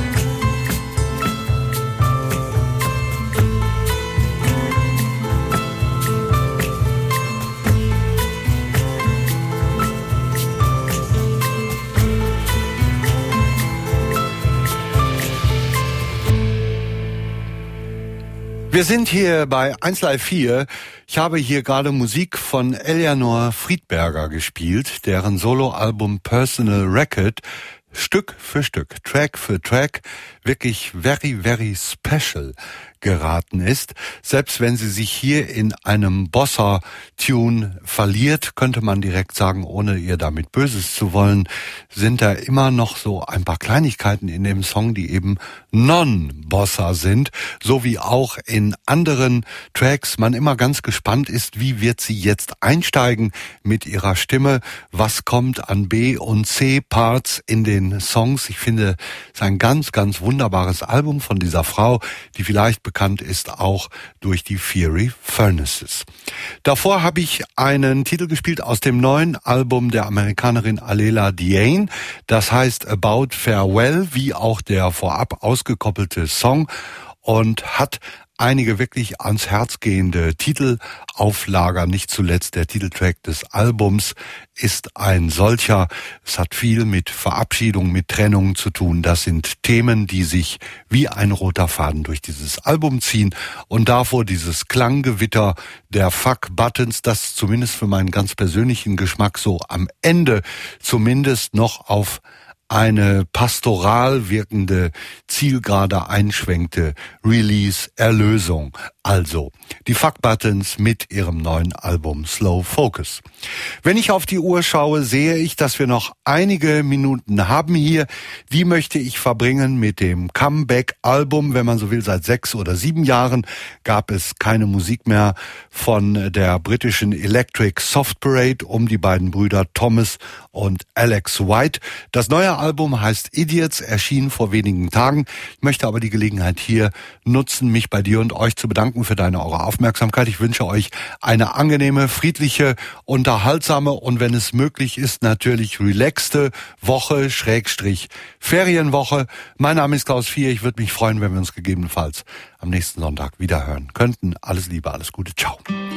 Wir sind hier bei eins Live vier. Ich habe hier gerade Musik von Eleanor Friedberger gespielt, deren Soloalbum Personal Record Stück für Stück, Track für Track wirklich very, very special geraten ist. Selbst wenn sie sich hier in einem Bossa-Tune verliert, könnte man direkt sagen, ohne ihr damit Böses zu wollen, sind da immer noch so ein paar Kleinigkeiten in dem Song, die eben non-Bossa sind, so wie auch in anderen Tracks man immer ganz gespannt ist, wie wird sie jetzt einsteigen mit ihrer Stimme, was kommt an B- und C-Parts in den Songs. Ich finde, es ist ein ganz, ganz wunderbares Album von dieser Frau, die vielleicht bekannt ist auch durch die Fiery Furnaces. Davor habe ich einen Titel gespielt aus dem neuen Album der Amerikanerin Alela Diane. Das heißt About Farewell, wie auch der vorab ausgekoppelte Song, und hat einige wirklich ans Herz gehende Titelauflager. Nicht zuletzt der Titeltrack des Albums ist ein solcher. Es hat viel mit Verabschiedung, mit Trennung zu tun. Das sind Themen, die sich wie ein roter Faden durch dieses Album ziehen. Und davor dieses Klanggewitter der Fuck-Buttons, das zumindest für meinen ganz persönlichen Geschmack so am Ende zumindest noch auf eine pastoral wirkende Zielgerade einschwenkte. Release, Erlösung. Also, die Fuck-Buttons mit ihrem neuen Album Slow Focus. Wenn ich auf die Uhr schaue, sehe ich, dass wir noch einige Minuten haben hier. Die möchte ich verbringen mit dem Comeback-Album. Wenn man so will, seit sechs oder sieben Jahren gab es keine Musik mehr von der britischen Electric Soft Parade um die beiden Brüder Thomas und Alex White. Das neue Album heißt Idiots, erschien vor wenigen Tagen. Ich möchte aber die Gelegenheit hier nutzen, mich bei dir und euch zu bedanken für deine eure Aufmerksamkeit. Ich wünsche euch eine angenehme, friedliche, unterhaltsame und wenn es möglich ist, natürlich relaxte Woche, Schrägstrich Ferienwoche. Mein Name ist Klaus Vier. Ich würde mich freuen, wenn wir uns gegebenenfalls am nächsten Sonntag wieder hören könnten. Alles Liebe, alles Gute. Ciao.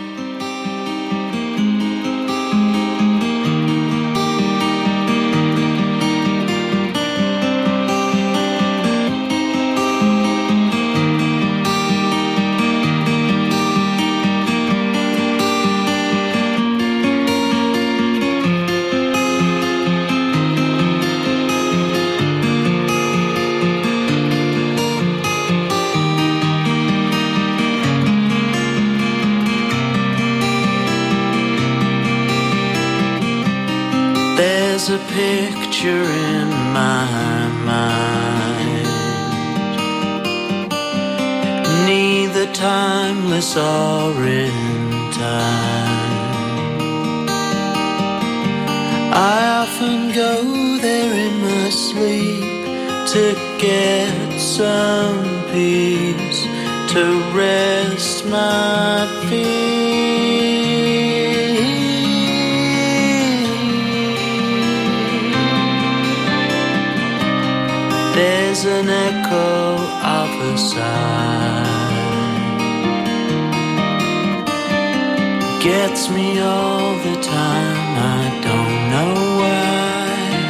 There's a picture in my mind. Neither the timeless are in time. I often go there in my sleep to get some peace, to rest my feet. There's an echo of a sigh, gets me all the time, I don't know why.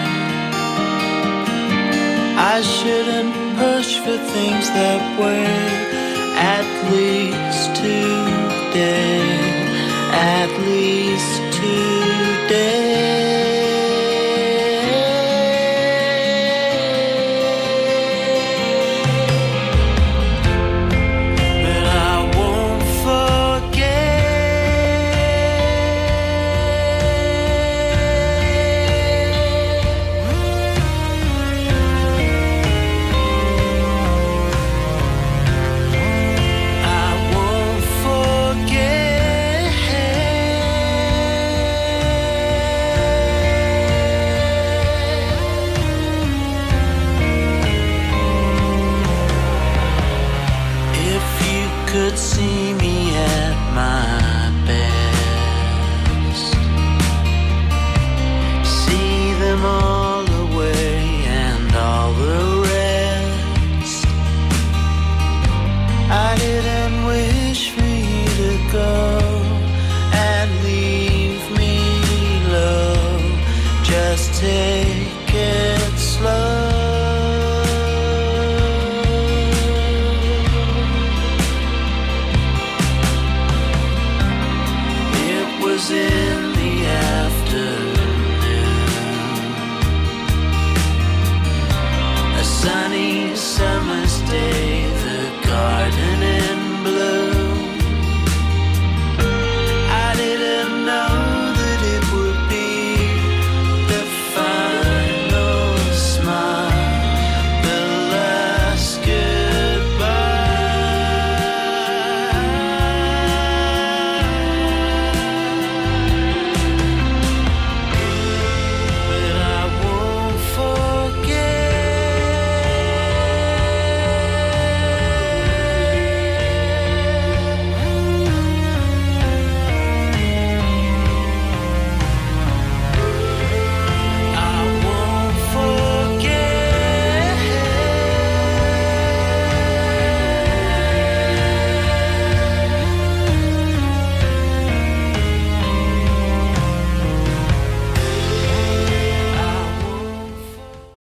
I shouldn't push for things that were, at least today, at least today. Could see me at my best, see them all